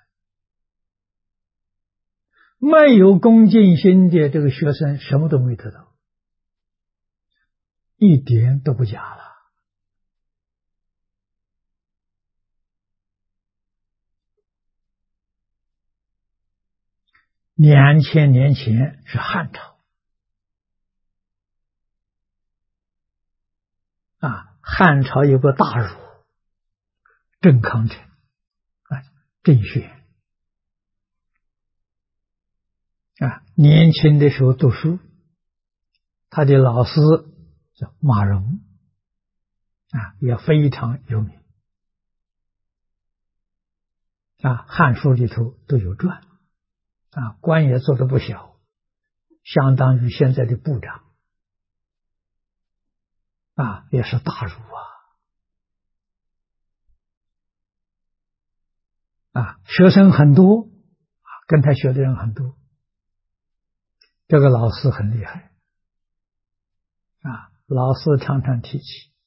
没有恭敬心的这个学生，什么都没得到，一点都不假了。2000年前是汉朝汉朝有个大儒郑康成郑玄年轻的时候读书，他的老师叫马融也非常有名汉书里头都有传官也做得不小，相当于现在的部长也是大儒学生很多跟他学的人很多，这个老师很厉害老师常常提起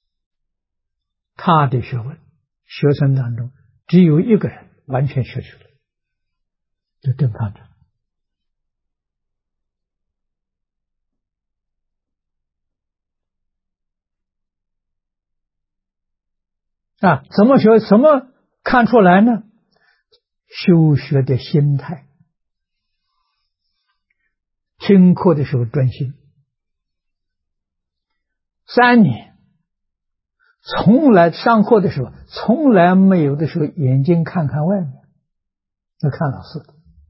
他的学问，学生当中只有1个人完全学出来，就郑康成怎么学？怎么看出来呢？修学的心态，听课的时候专心，3年从来上课的时候从来没有的时候眼睛看看外面，要看老师，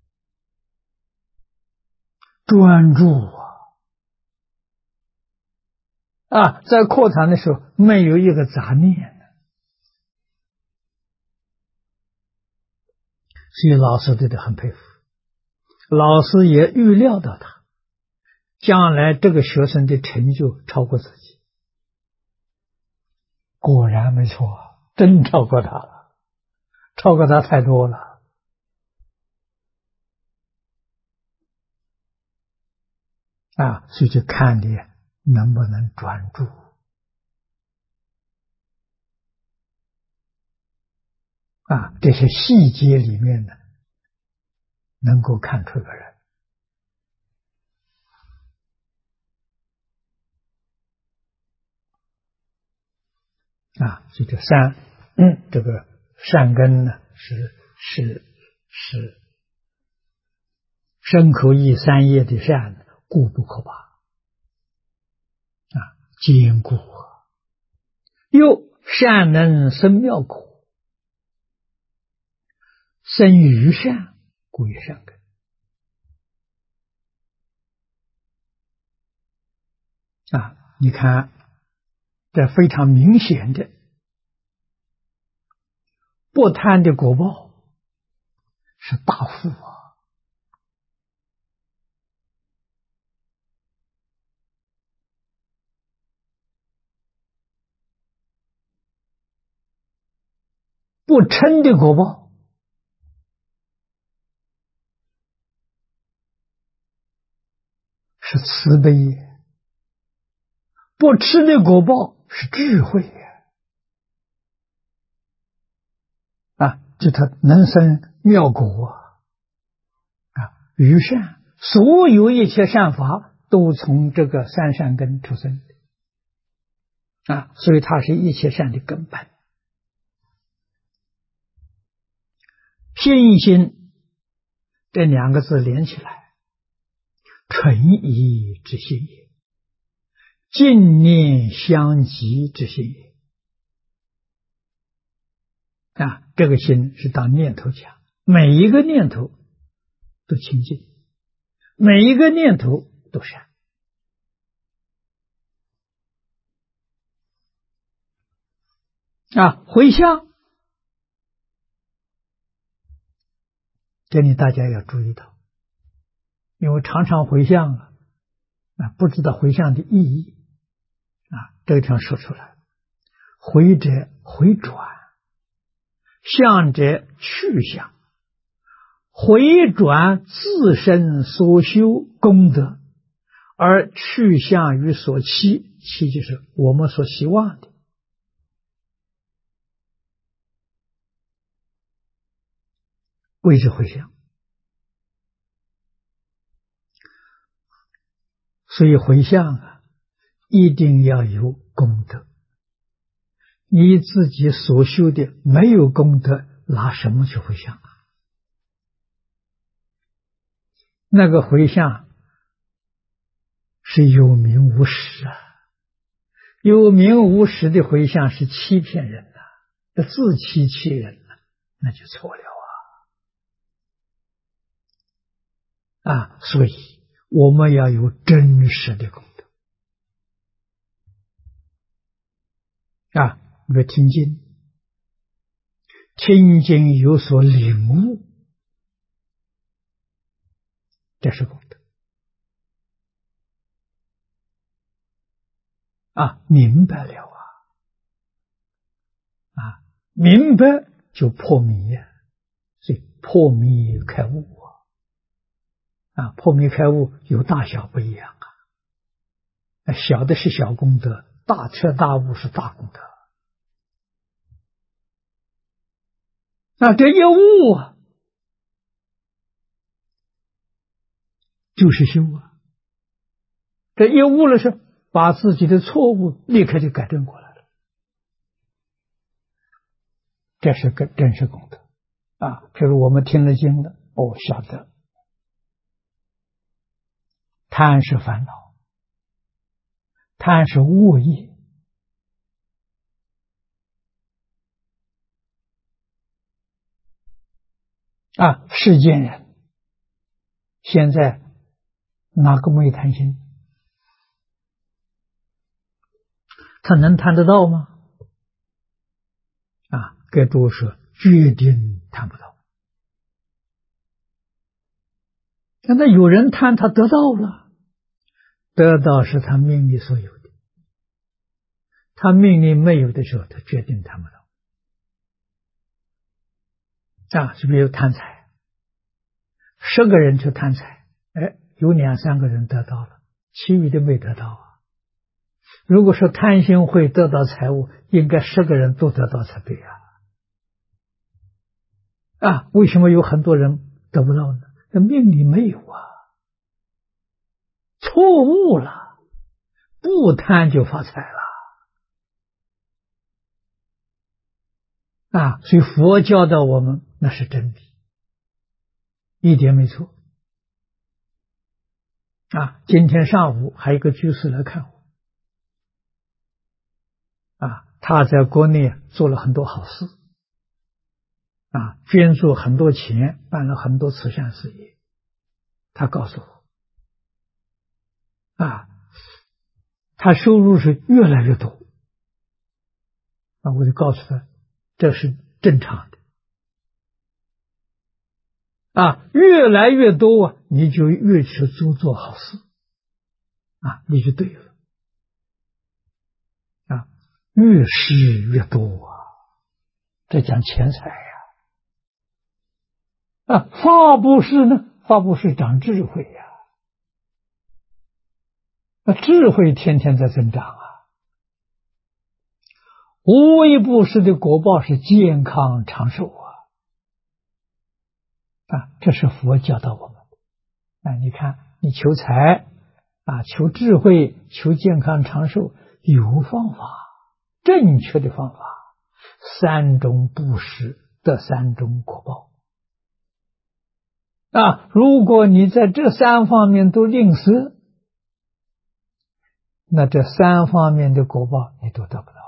专注在课堂的时候没有一个杂念，所以老师对他很佩服，老师也预料到他将来这个学生的成就超过自己，果然没错，真超过他了，超过他太多了所以就看你能不能专注这些细节里面呢，能够看出个人所以这个善根呢，是身口意3业的善，固不可拔坚固又善能生妙果，生于善，故为善根你看这非常明显的不贪的果报是大富啊！不嗔的果报是慈悲也，不吃的果报是智慧也。就他能生妙果于善，所有一切善法都从这个三善根出生所以它是一切善的根本。信心这两个字连起来，纯一之心也，净念相即之心也。这个心是当念头讲，每一个念头都清净，每一个念头都善。回向，这里大家要注意到，因为常常回向不知道回向的意义这个地方说出来，回者回转，向者去向，回转自身所修功德，而去向于所期，期就是我们所希望的。谓之回向。所以回向一定要有功德，你自己所修的没有功德，拿什么去回向那个回向是有名无实有名无实的回向是欺骗人自欺欺人那就错了所以我们要有真实的功德你们听经，听经有所领悟，这是功德明白了明白就破迷所以破迷开悟破迷开悟有大小不一样小的是小功德，大彻大悟是大功德这一悟就是修这一悟了是把自己的错误立刻就改正过来了，这是个真实功德譬如我们听了经了晓得贪是烦恼，贪是恶业世间人现在哪个没有贪心？他能贪得到吗？给诸位说，决定贪不到。那有人贪，他得到了，得到是他命里所有的，他命里没有的时候，他决定贪不到。就比如贪财，10个人去贪财，有2、3个人得到了，其余的没得到如果说贪心会得到财物，应该10个人都得到才对为什么有很多人得不到呢？那命里没有错误了，不贪就发财了所以佛教导我们那是真理，一点没错今天上午还有一个居士来看我他在国内做了很多好事捐助很多钱，办了很多慈善事业。他告诉我他收入是越来越多我就告诉他这是正常的， 越来越多你就越去做好事你就对了越施越多这讲钱财发布施呢？发布施长智慧智慧天天在增长无为布施的果报是健康长寿这是佛教导我们你看，你求财求智慧，求健康长寿，有方法，正确的方法，三种布施得三种果报如果你在这三方面都吝啬，那这三方面的果报你都得不到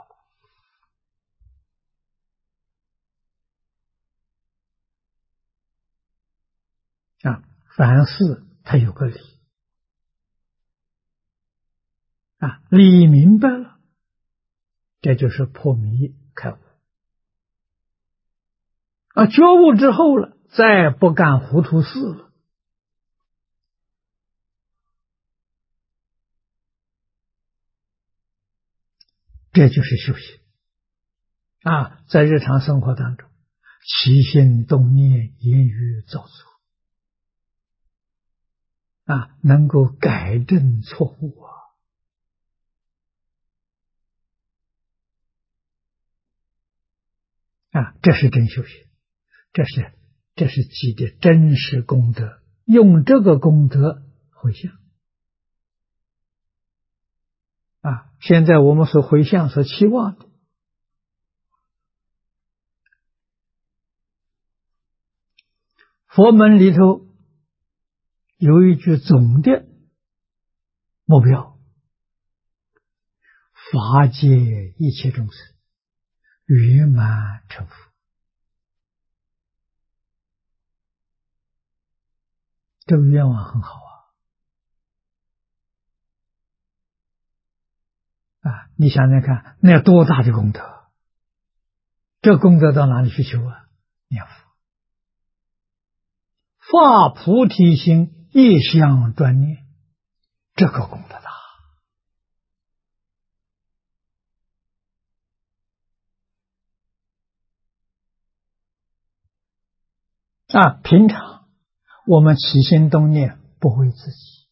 凡事它有个理理明白了，这就是破迷开悟觉悟之后了，再不干糊涂事了这就是修行在日常生活当中，起心动念、言语造作能够改正错误这是真修行，这是积的真实功德，用这个功德回向现在我们所回向所期望的，佛门里头有一句总的目标：法界一切众生圆满成佛这个愿望很好你想想看，那多大的功德？这功德到哪里去求念佛，发菩提心，一向专念，这个功德大平常我们起心动念不为自己，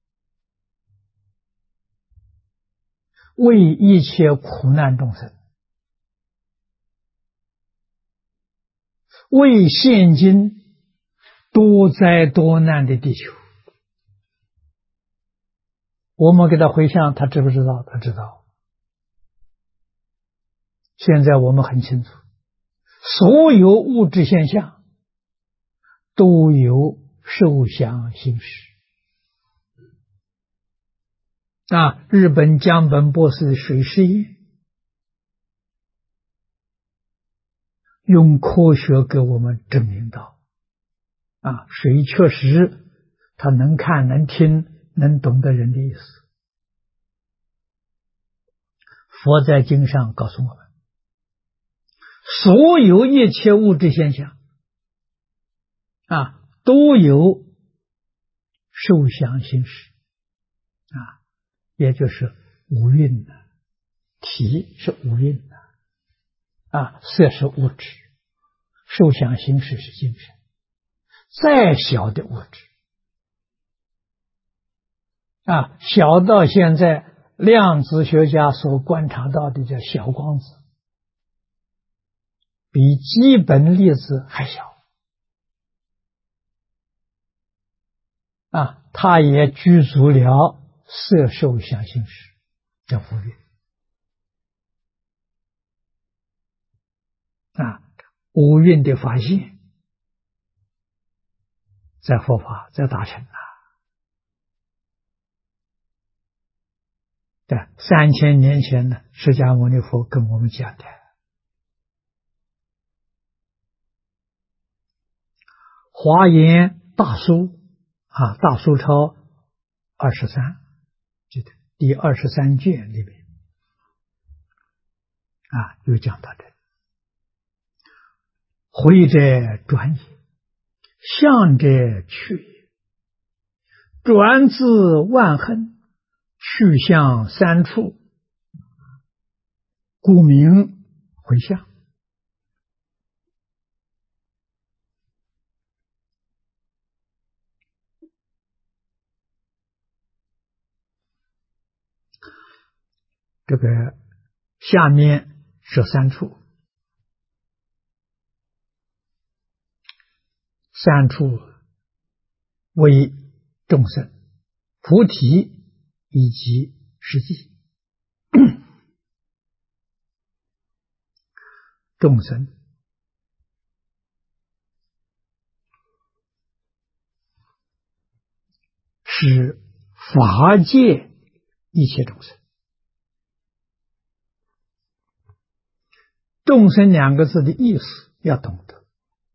为一切苦难众生，为现今多灾多难的地球，我们给他回向，他知不知道？他知道。现在我们很清楚，所有物质现象都有受想行识日本江本博士的水实验用科学给我们证明到水确实它能看能听能懂得人的意思。佛在经上告诉我们，所有一切物质现象都有受想行识也就是五蕴体是五蕴色是物质，受想行识是精神，再小的物质小到现在量子学家所观察到的叫小光子，比基本粒子还小它也具足了色受想行识这五蕴五蕴的发现在佛法在大乘在3000年前呢，释迦牟尼佛跟我们讲的华严大书大书抄23第23卷里面有讲到的，慧者专也， 向者去也，转自万恒，去向三处，故名回向。这个下面是三处，三处为众生、菩提以及实际。众生是法界一切众生。众生两个字的意思要懂得，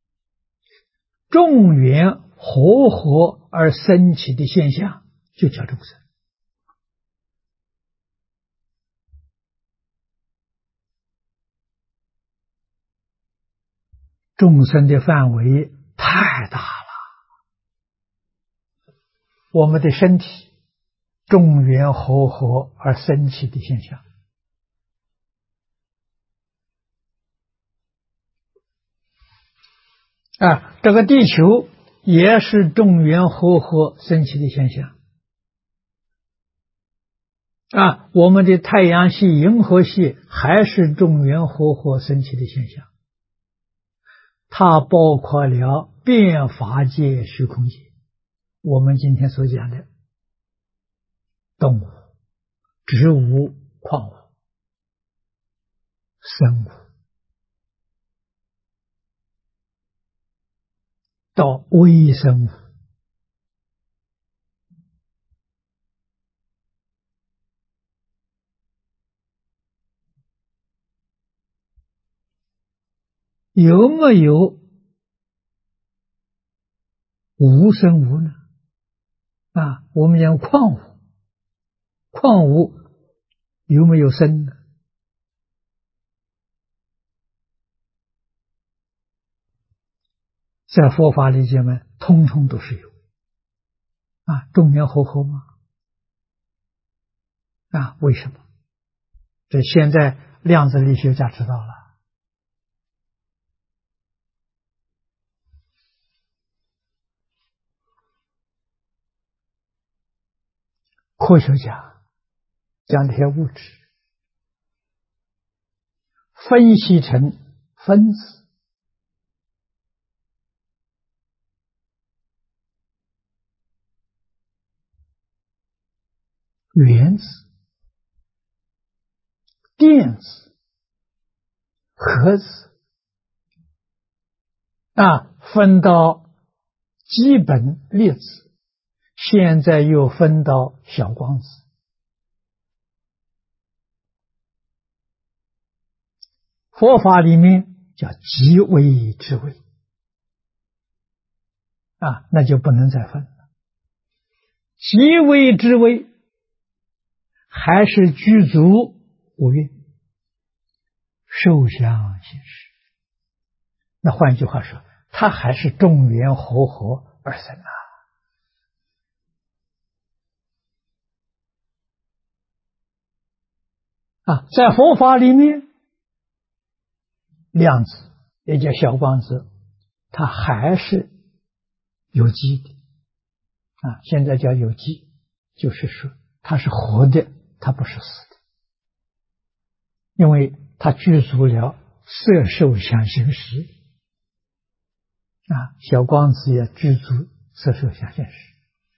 众缘和合而生起的现象就叫众生。众生的范围太大了，我们的身体众缘和合而生起的现象，这个地球也是众缘和合生起的现象。我们的太阳系、银河系还是众缘和合生起的现象。它包括了变法界、虚空界，我们今天所讲的动物、植物、矿物、生物，到微生物，有没有无生物呢？我们讲矿物，矿物有没有生呢？在佛法理解们，通通都是有。众缘和合吗？为什么？这现在量子力学家知道了。科学家将这些物质分析成分子、原子、电子、核子，分到基本粒子，现在又分到小光子。佛法里面叫极微之微，那就不能再分了。极微之微还是具足五蕴，受想行识。那换句话说，它还是众缘和合而生在佛法里面，量子也叫小光子，它还是有机的现在叫有机，就是说它是活的，它不是死的，因为它具足了色受想行识小光子也具足色受想行识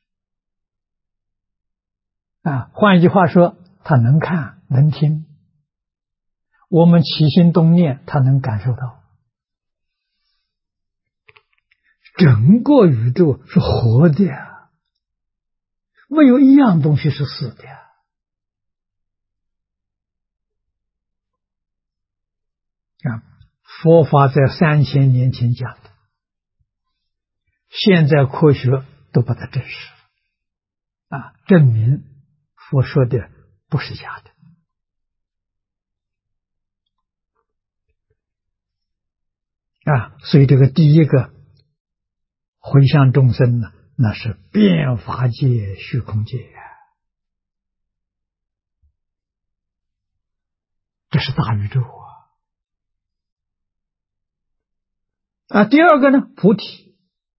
换一句话说，它能看能听，我们起心动念它能感受到。整个宇宙是活的没有一样东西是死的佛法在3000年前讲的，现在科学都把它证实证明佛说的不是假的所以这个第一个回向众生呢，那是遍法界、虚空界呀，这是大宇宙啊！第二个呢，菩提，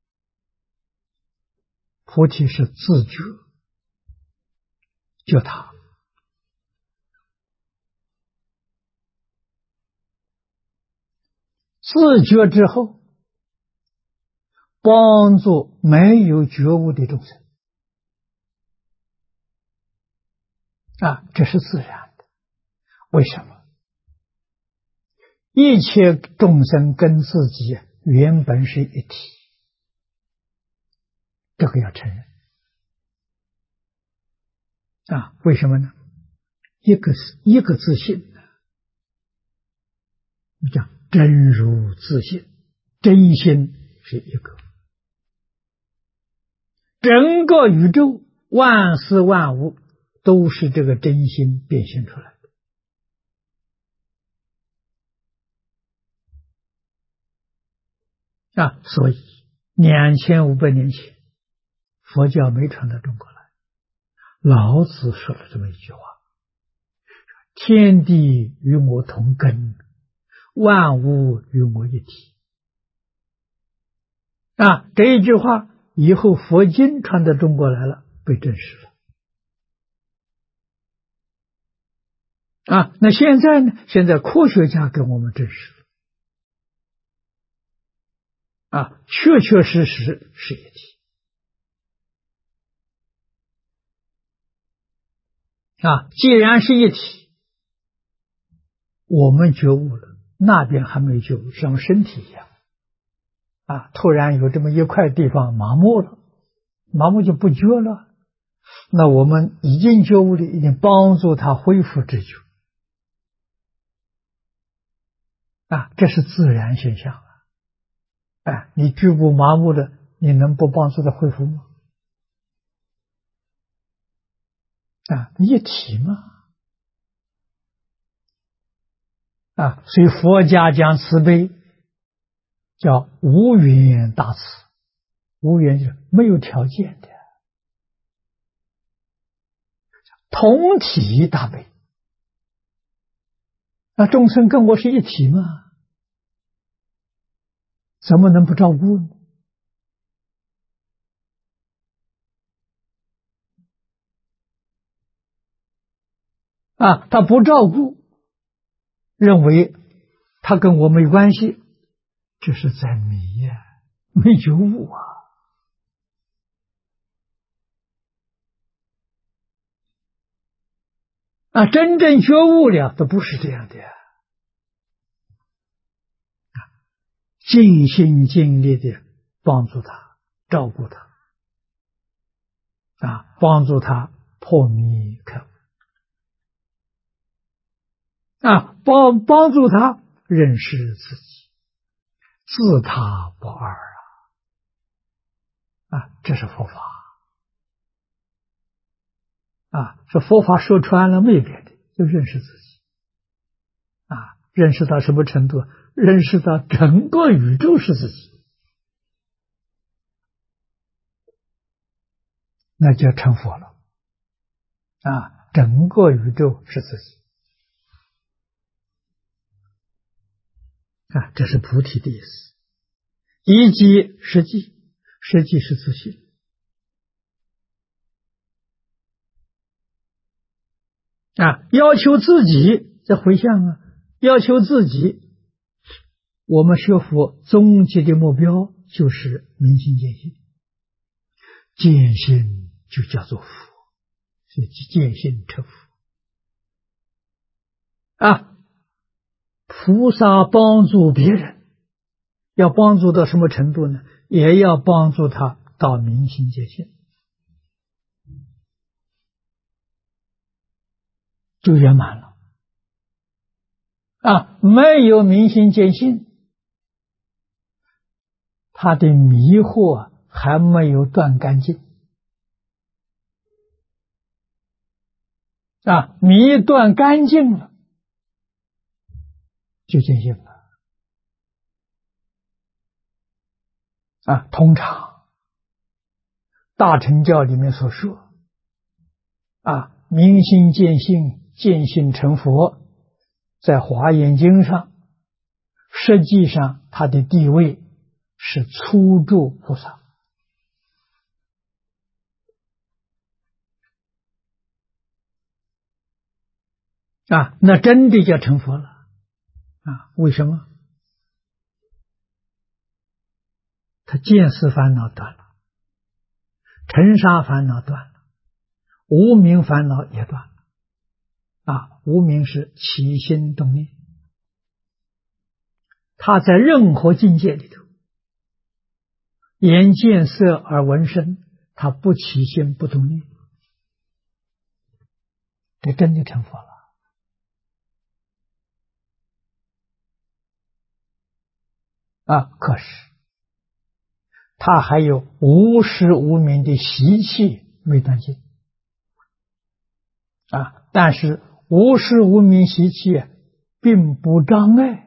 菩提是自觉，觉他。自觉之后，帮助没有觉悟的众生啊，这是自然的。为什么？一切众生跟自己原本是一体，这个要承认啊。为什么呢？一个自信，讲真如自信，真心是一个。整个宇宙万事万物都是这个真心变现出来的啊！所以2500年前佛教没传到中国来，老子说了这么一句话：天地与我同根，万物与我一体啊！这一句话以后佛经传到中国来了，被证实了啊！那现在呢？现在科学家给我们证实了啊，确确实实是一体啊！既然是一体，我们觉悟了，那边还没觉悟，像身体一样啊！突然有这么一块地方麻木了，麻木就不觉了，那我们已经觉悟了，一定帮助他恢复知觉啊！这是自然现象啊！哎，你局部麻木了，你能不帮助他恢复吗？啊，一体嘛！啊，所以佛家讲慈悲，叫无缘大慈，无缘就是没有条件的，同体大悲。那众生跟我是一体嘛，怎么能不照顾呢？啊，他不照顾，认为他跟我没关系，这是在迷呀，没觉悟啊！啊，真正觉悟了，都不是这样的呀。尽心尽力的帮助他，照顾他，啊，帮助他破迷开悟，啊，帮助他认识自己，自他不二啊！这是佛法啊！这佛法说穿了没别的，就认识自己啊！认识到什么程度？认识到整个宇宙是自己，那就成佛了啊！整个宇宙是自己啊！这是菩提的意思。以及实际，实际是自信啊！要求自己这回向啊，要求自己。我们学佛终极的目标就是明心见性，见性就叫做佛，所以见性成佛啊！菩萨帮助别人，要帮助到什么程度呢？也要帮助他到明心见性，就圆满了啊！没有明心见性，他的迷惑还没有断干净啊！迷断干净了，就见性了啊！通常大乘教里面所说明心见性，见性成佛，在华严经上，实际上他的地位是初住菩萨那真的叫成佛了为什么？他见思烦恼断了，尘沙烦恼断了，无明烦恼也断了无明是起心动念，他在任何境界里头，眼见色而闻声，他不起心不动念，这真的成佛了可是他还有无始无明的习气没断尽但是无始无明习气并不障碍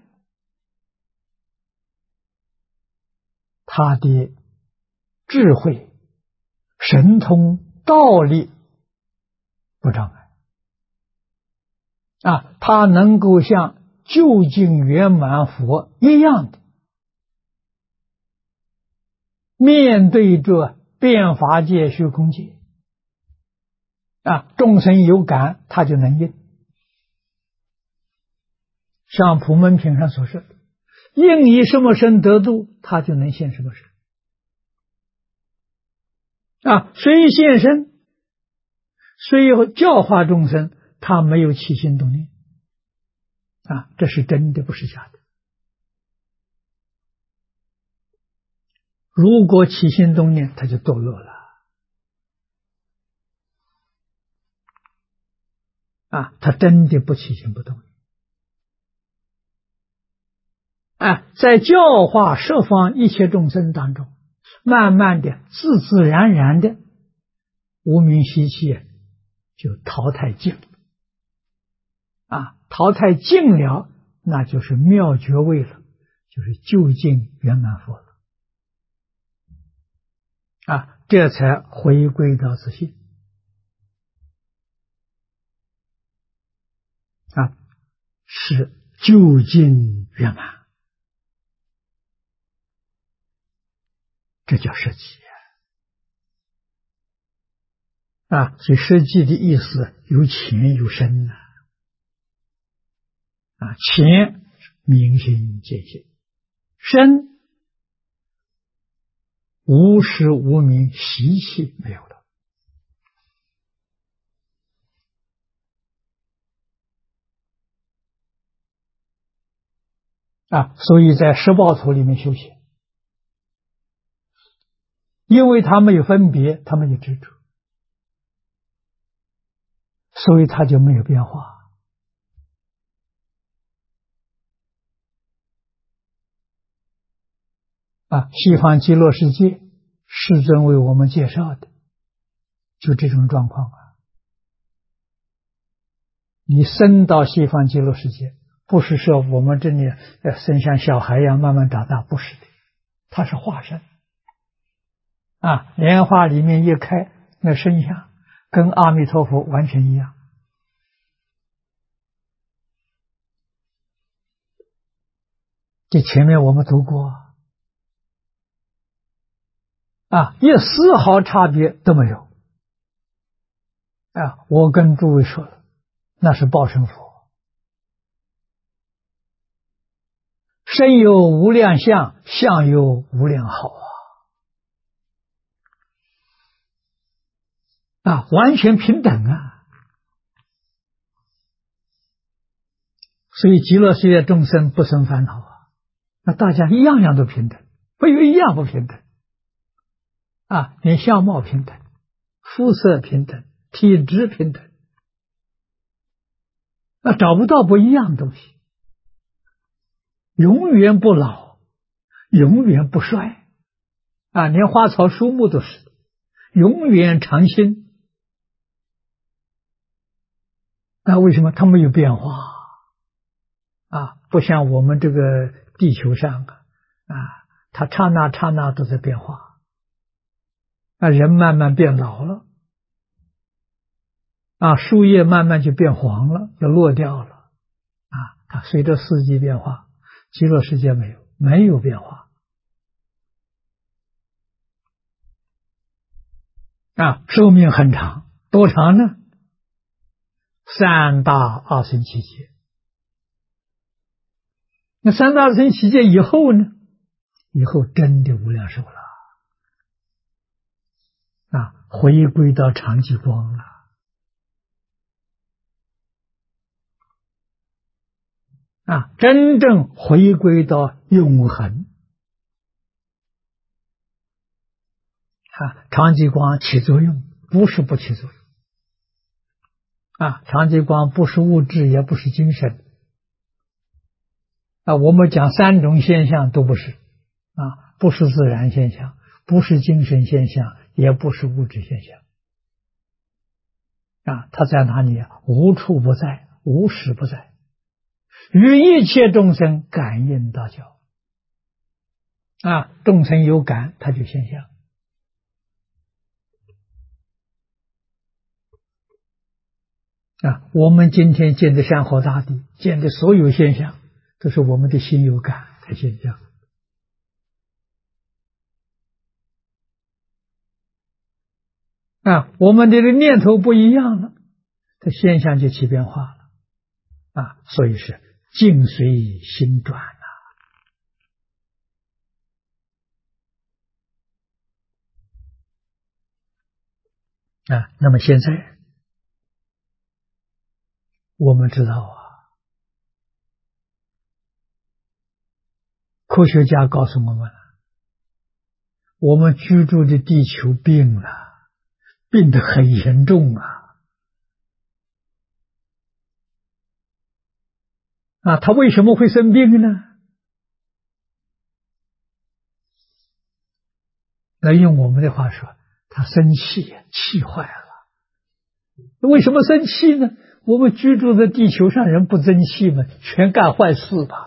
他的智慧、神通、道力，不障碍他能够像究竟圆满佛一样的面对着变法界、虚空界众生有感，他就能应。像普门品上所说的，应以什么身得度，他就能现什么身虽现身，虽教化众生，他没有起心动念这是真的，不是假的。如果起心动念，他就堕落了他真的不起心不动念在教化十方一切众生当中，慢慢的自自然然的无明习气就淘汰尽淘汰尽了，那就是妙觉位了，就是究竟圆满佛了这才回归到自信是究竟圆满，这叫实际所以实际的意思有浅有深浅明心见性，深无始无明习气没有了所以在十报图里面修行，因为他没有分别，他没有执着，所以他就没有变化西方极乐世界世尊为我们介绍的就这种状况你生到西方极乐世界，不是说我们这里生像小孩一样慢慢长大，不是的，它是化身莲花里面一开，那身相跟阿弥陀佛完全一样这前面我们读过一丝毫差别都没有我跟诸位说了，那是报身佛，身有无量相，相有无量好完全平等所以极乐世界众生不生烦恼那大家一样样都平等，没有一样不平等连相貌平等，肤色平等，体质平等找不到不一样的东西，永远不老，永远不衰连花草树木都是永远常新为什么它没有变化不像我们这个地球上它刹那刹那都在变化人慢慢变老了，树叶慢慢就变黄了，就落掉了，它随着四季变化。极乐世界没有变化，寿命很长，多长呢？3大阿僧祇劫。那3大阿僧祇劫以后呢？以后真的无量寿了，回归到常寂光了。真正回归到永恒。常寂光起作用，不是不起作用。常寂光不是物质，也不是精神。我们讲3种现象都不是，不是自然现象，不是精神现象，也不是物质现象。它在哪里？无处不在，无时不在，与一切众生感应道交。众生有感，它就现象。我们今天见的山河大地，见的所有现象，都是我们的心有感的现象。我们这个念头不一样了，这现象就起变化了。所以是境随心转那么现在我们知道科学家告诉我们，我们居住的地球病了，病得很严重他为什么会生病呢？那用我们的话说，他生气，气坏了。为什么生气呢？我们居住的地球上人不争气吗？全干坏事吧。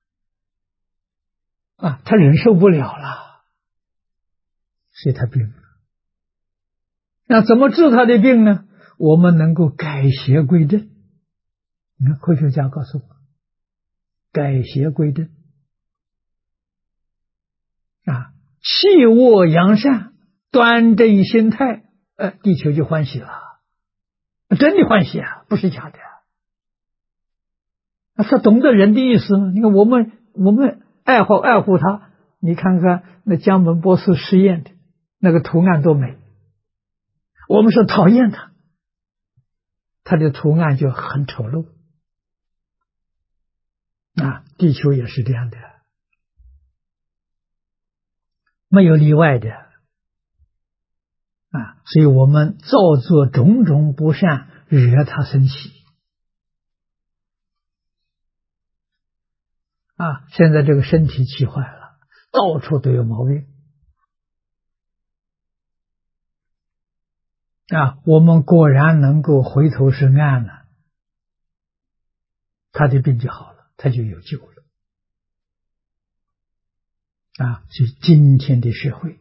他忍受不了了，所以他病了。那怎么治他的病呢？我们能够改邪归正。你看科学家告诉我，改邪归正气卧扬善，端正心态，地球就欢喜了，真的欢喜不是假的。他懂得人的意思吗？你看我们爱护他，你看看那江本博士实验的那个图案多美。我们说讨厌他的图案就很丑陋。地球也是这样的，没有例外的所以我们造作种种不善，惹他生气现在这个身体气坏了，到处都有毛病我们果然能够回头是岸了，他的病就好了，他就有救了所以今天的社会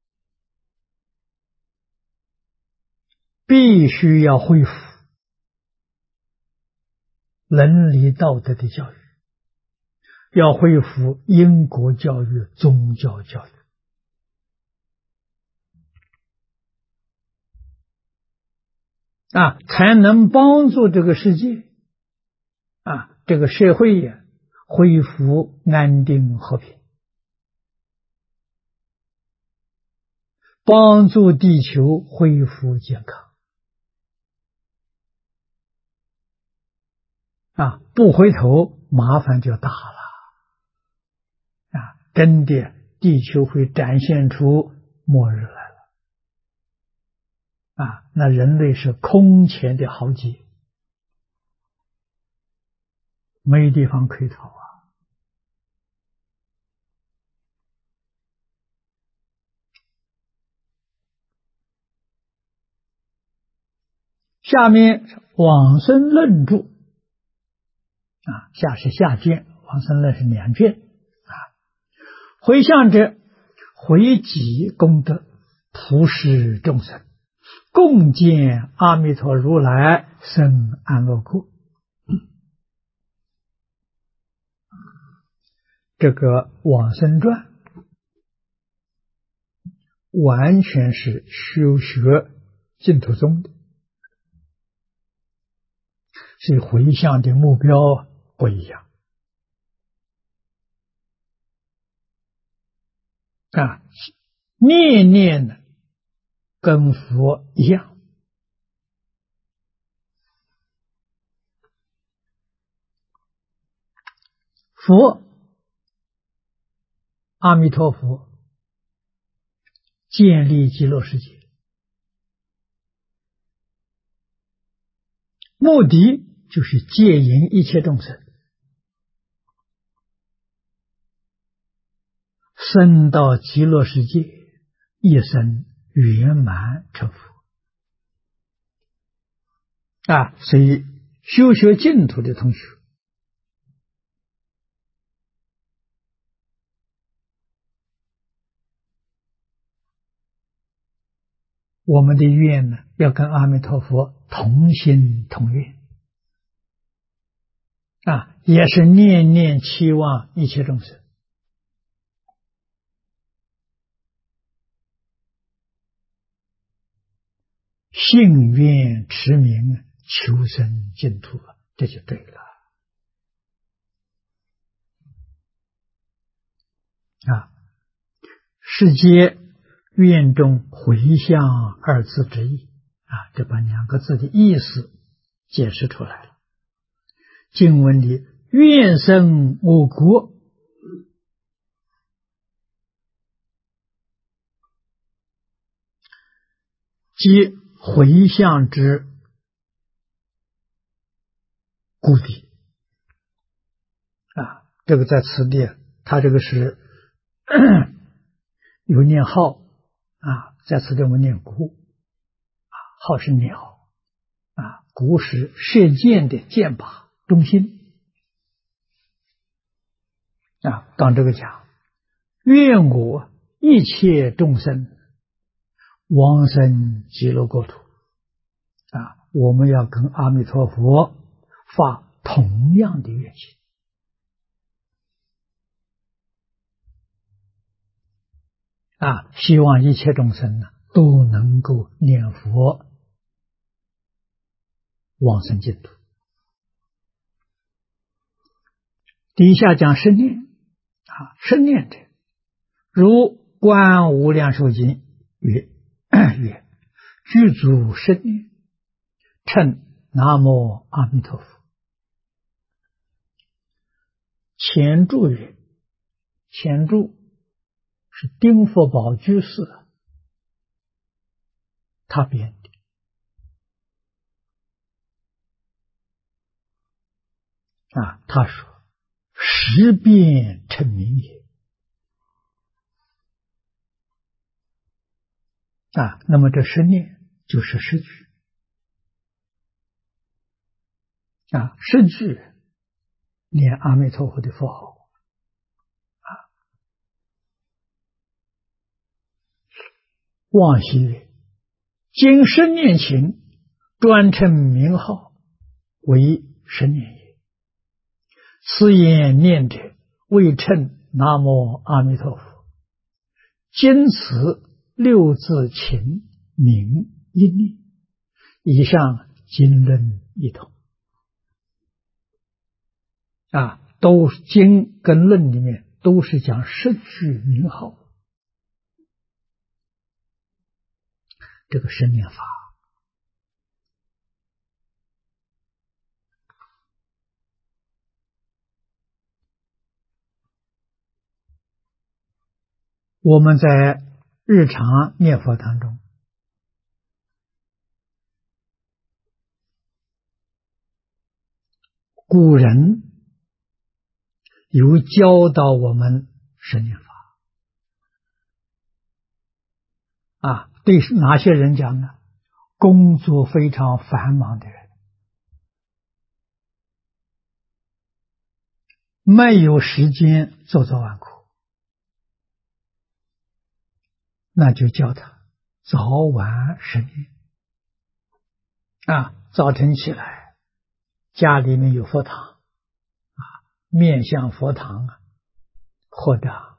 必须要恢复伦理道德的教育，要恢复因果教育、宗教教育才能帮助这个世界这个社会也恢复安定和平，帮助地球恢复健康不回头麻烦就大了真的地球会展现出末日来了那人类是空前的豪杰，没地方可以逃下面往生论著下是下卷，往生论是2卷回向者回己功德， 普施众生，共见阿弥陀如来生安乐国。这个往生传完全是修学净土宗的，所以回向的目标不一样啊，念念的跟佛一样。佛阿弥陀佛建立极乐世界，目的就是戒引一切众生生到极乐世界，一生圆满成佛啊！所以修学净土的同学，我们的愿呢，要跟阿弥陀佛同心同愿啊，也是念念期望一切众生信愿持名求生净土，这就对了啊！世界愿中回向二字之意啊，这把两个字的意思解释出来了。经文里愿生我国，即回向之故地啊，这个在此地，它这个是有念号啊，在此地我们念孤啊，号是鸟啊，孤是射箭的箭靶中心啊。刚这个讲，愿我一切众生往生极乐国土啊，我们要跟阿弥陀佛发同样的愿心啊，希望一切众生呢都能够念佛往生净土。底下讲生念啊，生念者如观无量寿经曰具足生念，称南无阿弥陀佛。前注曰，前注是丁福宝居士他编的啊，他说十遍称名也啊，那么这十念就是十句啊，十句念阿弥陀佛的佛号啊。往昔曰，今十念情，专称名号为十念也。此言念者，为称南无阿弥陀佛。今此六字情名一念，以上经论一同啊，都经跟论里面都是讲十句名号，这个十念法。我们在日常念佛当中，古人有教导我们十念法啊，对哪些人讲呢？工作非常繁忙的人，没有时间做做完苦，那就教他早晚10念早晨起来，家里面有佛堂面向佛堂或者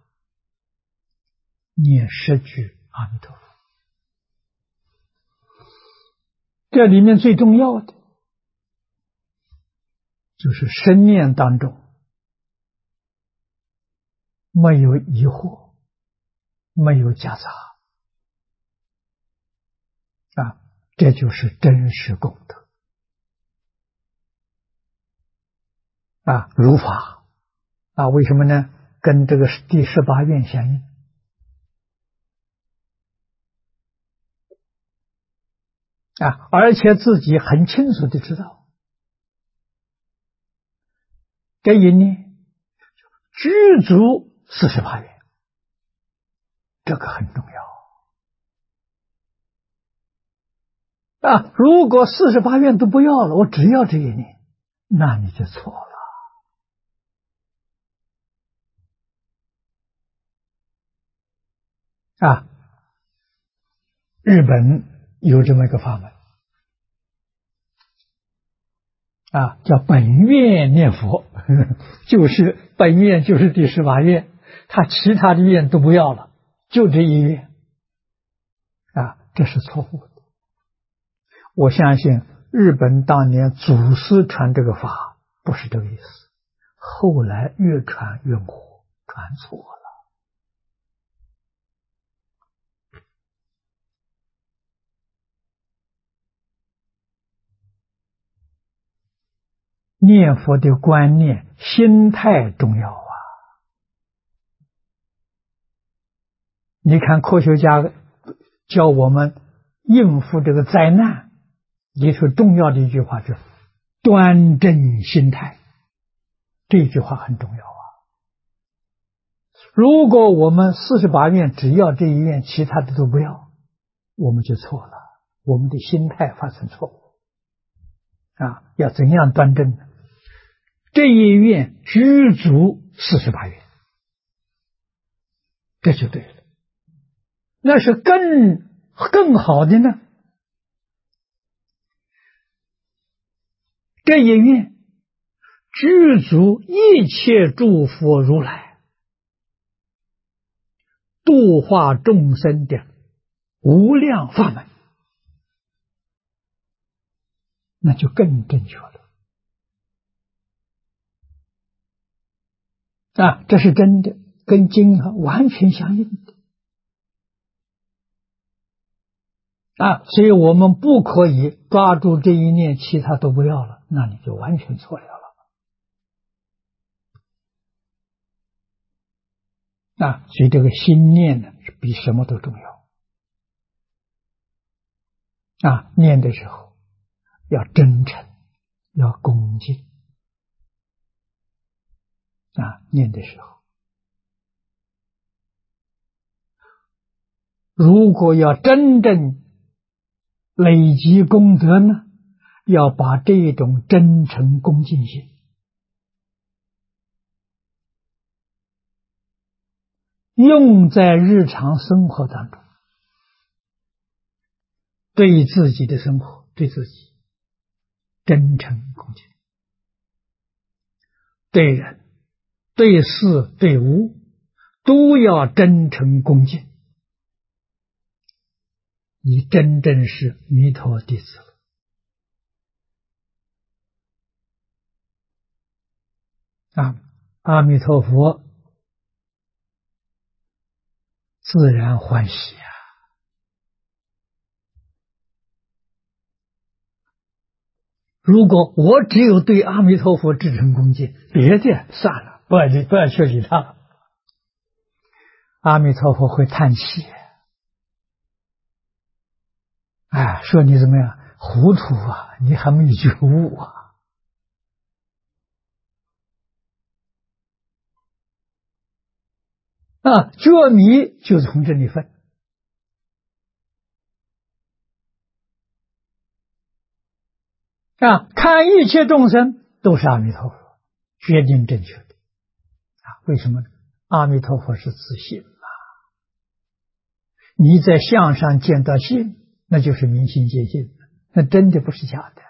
念10句阿弥陀佛。这里面最重要的就是10念当中没有疑惑，没有夹杂这就是真实功德如法为什么呢？跟这个第18愿相应而且自己很清楚的知道，这一念具足48愿，这个很重要如果48愿都不要了，我只要这一念，那你就错了日本有这么一个法门叫本愿念佛就是本愿就是第18愿，他其他的愿都不要了，就这一愿这是错误的。我相信日本当年祖师传这个法不是这个意思，后来越传越模糊，传错了。念佛的观念心态重要你看科学家教我们应付这个灾难里头重要的一句话是端正心态，这句话很重要如果我们48愿只要这一愿，其他的都不要，我们就错了，我们的心态发生错误要怎样端正呢？这一愿具足48愿，这就对了。那是更好的呢。这一愿具足一切诸佛如来度化众生的无量法门，那就更正确了这是真的，跟经完全相应的所以我们不可以抓住这一念，其他都不要了，那你就完全错了所以这个心念呢，是比什么都重要念的时候要真诚，要恭敬念的时候，如果要真正累积功德呢，要把这种真诚恭敬心用在日常生活当中，对自己的生活，对自己真诚恭敬，对人对事对物都要真诚恭敬，你真正是弥陀弟子了阿弥陀佛自然欢喜如果我只有对阿弥陀佛至诚恭敬，别的算了，不要去理他，阿弥陀佛会叹气说你怎么样糊涂你还没有觉悟觉迷就从这里分看一切众生都是阿弥陀佛，决定正确的为什么呢？阿弥陀佛是自信你在相上见到性，那就是明心见性，那真的不是假的。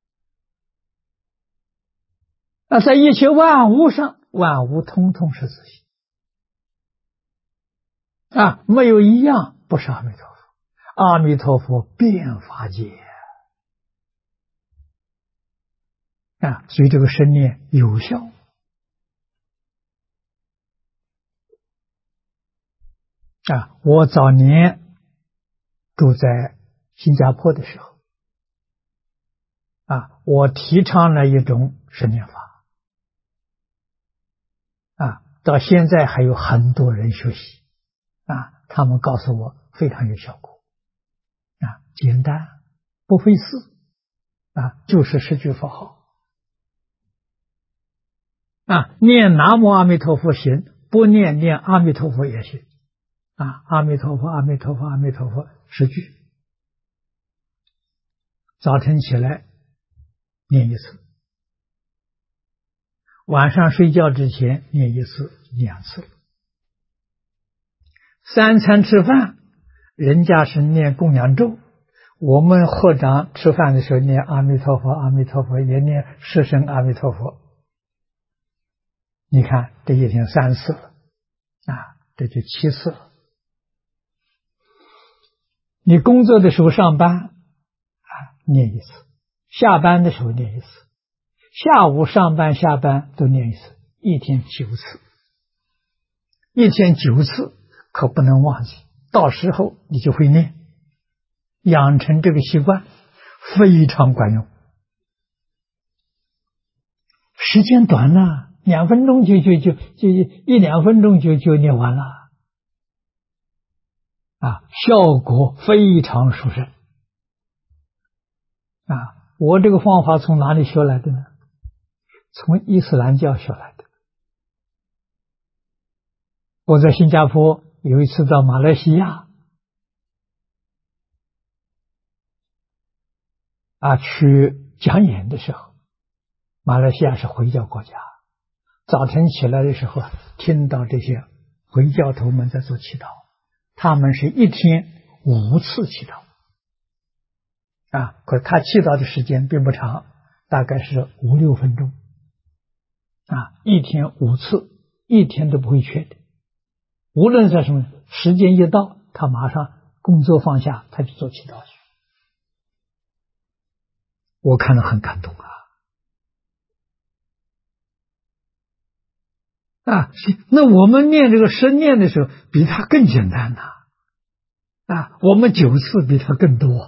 那在一切万物上，万物通通是自性啊，没有一样不是阿弥陀佛。阿弥陀佛遍法界啊，所以这个生念有效啊。我早年住在新加坡的时候啊，我提倡了一种生念法啊，到现在还有很多人学习啊，他们告诉我非常有效果啊，简单不费事啊，就是10句佛号啊，念南无阿弥陀佛行，不念阿弥陀佛也行啊，阿弥陀佛，阿弥陀佛，阿弥陀佛10句，早晨起来念一次，晚上睡觉之前念一次、2次。3餐吃饭，人家是念供养咒，我们合掌吃饭的时候念阿弥陀佛，阿弥陀佛，也念十声阿弥陀佛。你看这一天3次了啊，这就7次了。你工作的时候上班啊，念一次；下班的时候念一次；下午上班下班都念一次，一天9次。一天9次可不能忘记，到时候你就会念，养成这个习惯非常管用。时间短了，2分钟就1-2分钟就念完了啊，效果非常殊胜啊！我这个方法从哪里学来的呢？从伊斯兰教学来的。我在新加坡有一次到马来西亚啊去讲演的时候，马来西亚是回教国家，早晨起来的时候听到这些回教徒们在做祈祷，他们是一天5次祈祷啊，可是他祈祷的时间并不长，大概是5-6分钟啊，一天5次，一天都不会缺的。无论在什么时间一到，他马上工作放下，他去做祈祷去。我看了很感动啊！那我们念这个生念的时候，比他更简单啊！我们9次比他更多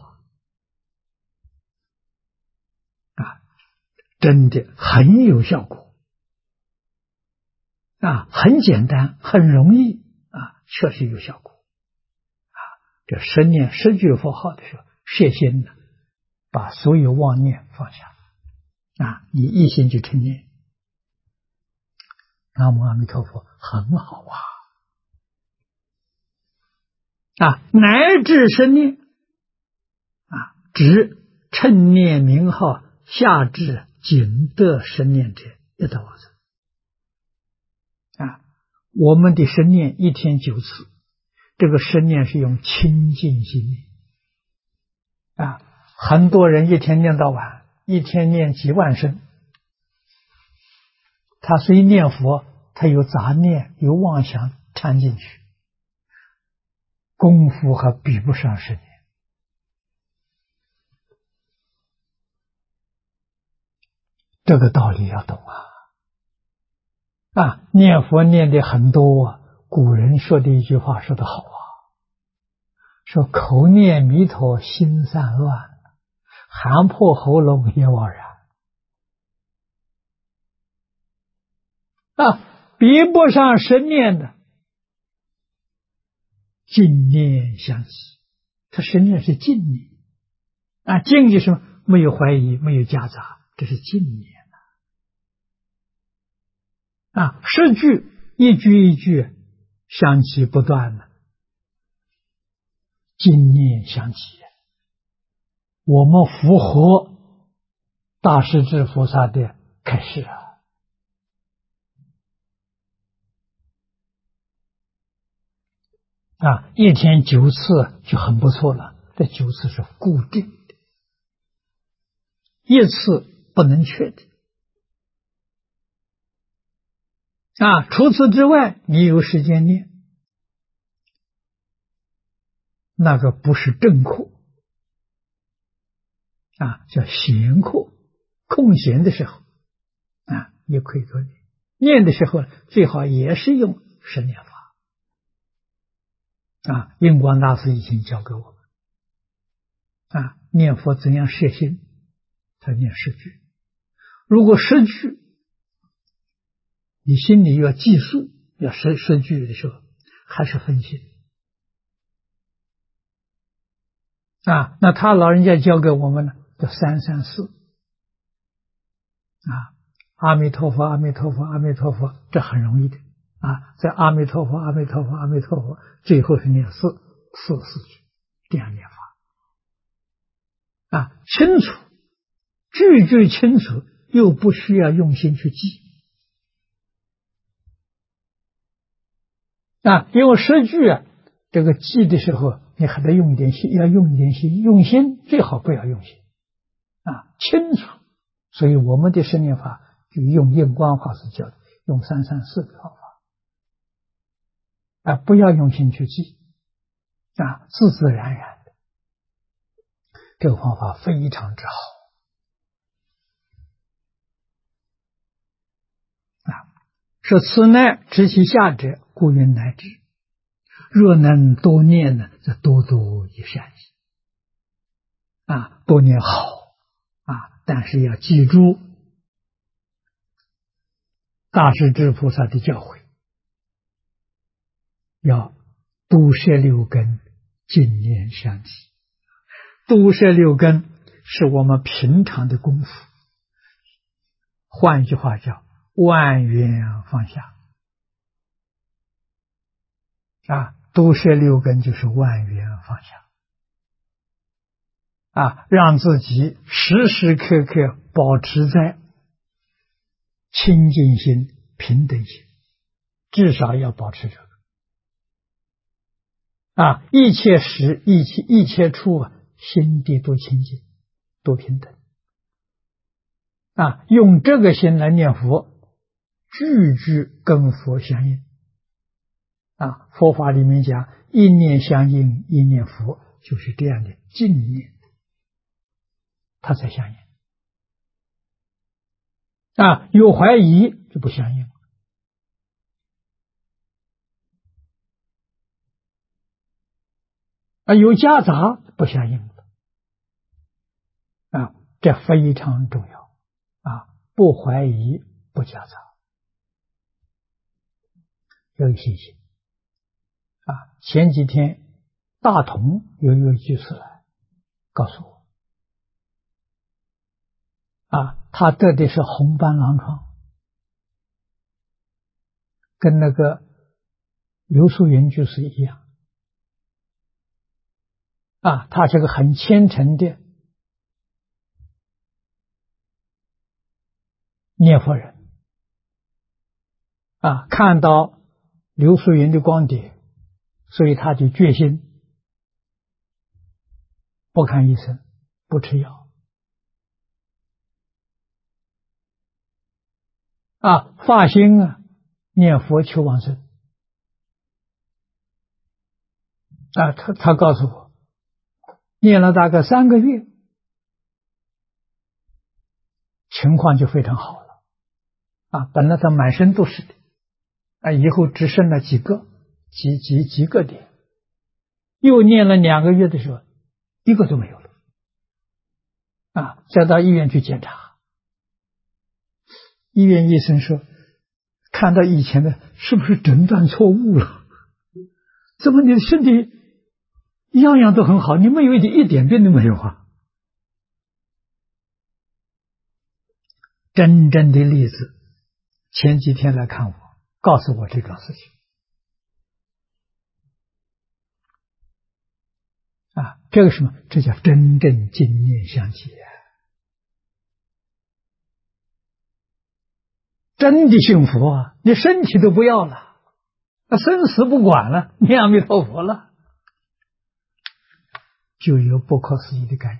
啊！真的很有效果啊！很简单，很容易啊，确实有效果啊！这生念10句佛号的时候，摄心的把所有妄念放下啊，你一心去称念南无阿弥陀佛，很好啊！乃至生念啊，指称念名号下至仅得生念者一道啊，我们的生念一天9次，这个生念是用清净心念啊，很多人一天念到晚，一天念几万声，他虽念佛，他有杂念有妄想掺进去，功夫还比不上生念。这个道理要懂啊！念佛念的很多啊，古人说的一句话说得好啊，说口念弥陀心散乱，喊破喉咙也枉然啊，比不上神念的净念相继。他神念是净念啊，净就是没有怀疑没有夹杂，这是净念啊。10句一句一句相继不断的净念相继，我们符合大势至菩萨的开示一天9次就很不错了。这9次是固定的，一次不能确定。除此之外，你有时间念，那个不是正课，叫闲课，空闲的时候，也可以多念。念的时候最好也是用10念法。印光大师以前教给我们，念佛怎样摄心，他念10句。如果10句，你心里要计数，要10句的时候，还是分心。那他老人家教给我们呢，叫334。阿弥陀佛，阿弥陀佛，阿弥陀佛，这很容易的。在阿弥陀佛，阿弥陀佛，阿弥陀佛，最后是念4句，这样念法。清楚，句句清楚，又不需要用心去记。因为10句这个记的时候，你还得用一点心，要用一点心，用心最好不要用心。清楚，所以我们的10念法就用印光法师教的，用334的方法。不要用心去记，自自然然的，这个方法非常之好。说此乃知其下者，故云乃至。若能多念呢，则多多益善行。多念好但是要记住大势至菩萨的教诲，要毒舌6根，净念相继。毒舌6根是我们平常的功夫，换句话叫万缘放下。毒舌6根就是万缘放下。让自己时时刻刻保持在清净心、平等心，至少要保持这个。一切时、一切处心地都清净，都平等。用这个心来念佛，句句跟佛相应。佛法里面讲一念相应，一念佛，就是这样的净念，它才相应。有怀疑就不相应。有夹杂不相应的。这非常重要。不怀疑，不夹杂，有信心。前几天大同有一位居士来告诉我，他得的是红斑狼疮，跟那个刘素云居士一样。他是个很虔诚的念佛人。看到刘素云的光碟，所以他就决心不看医生，不吃药。发心念佛求往生。他告诉我，念了大概3个月，情况就非常好了。本来他满身都是的，以后只剩了几个点，又念了2个月的时候，一个都没有了。再到医院去检查，医院医生说，看到以前的是不是诊断错误了？怎么你的身体样样都很好，你没有一点病都没有啊？真正的例子，前几天来看我，告诉我这桩事情。这个什么？这叫真正净念相继。真的幸福你身体都不要了， 那生死不管了，念阿弥陀佛了，就有不可思议的感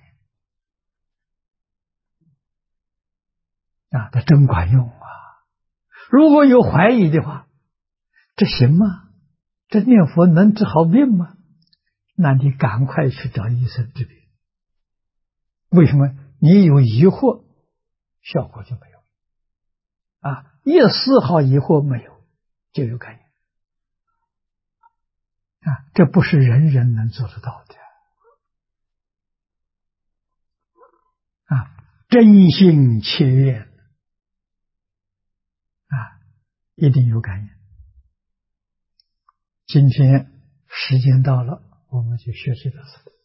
应啊，它真管用啊！如果有怀疑的话，这行吗？这念佛能治好病吗？那你赶快去找医生治病。为什么？你有疑惑，效果就没有啊！一丝毫疑惑没有，就有感应啊！这不是人人能做得到的啊！真心切愿啊，一定有感应。今天时间到了，我们就学习到此。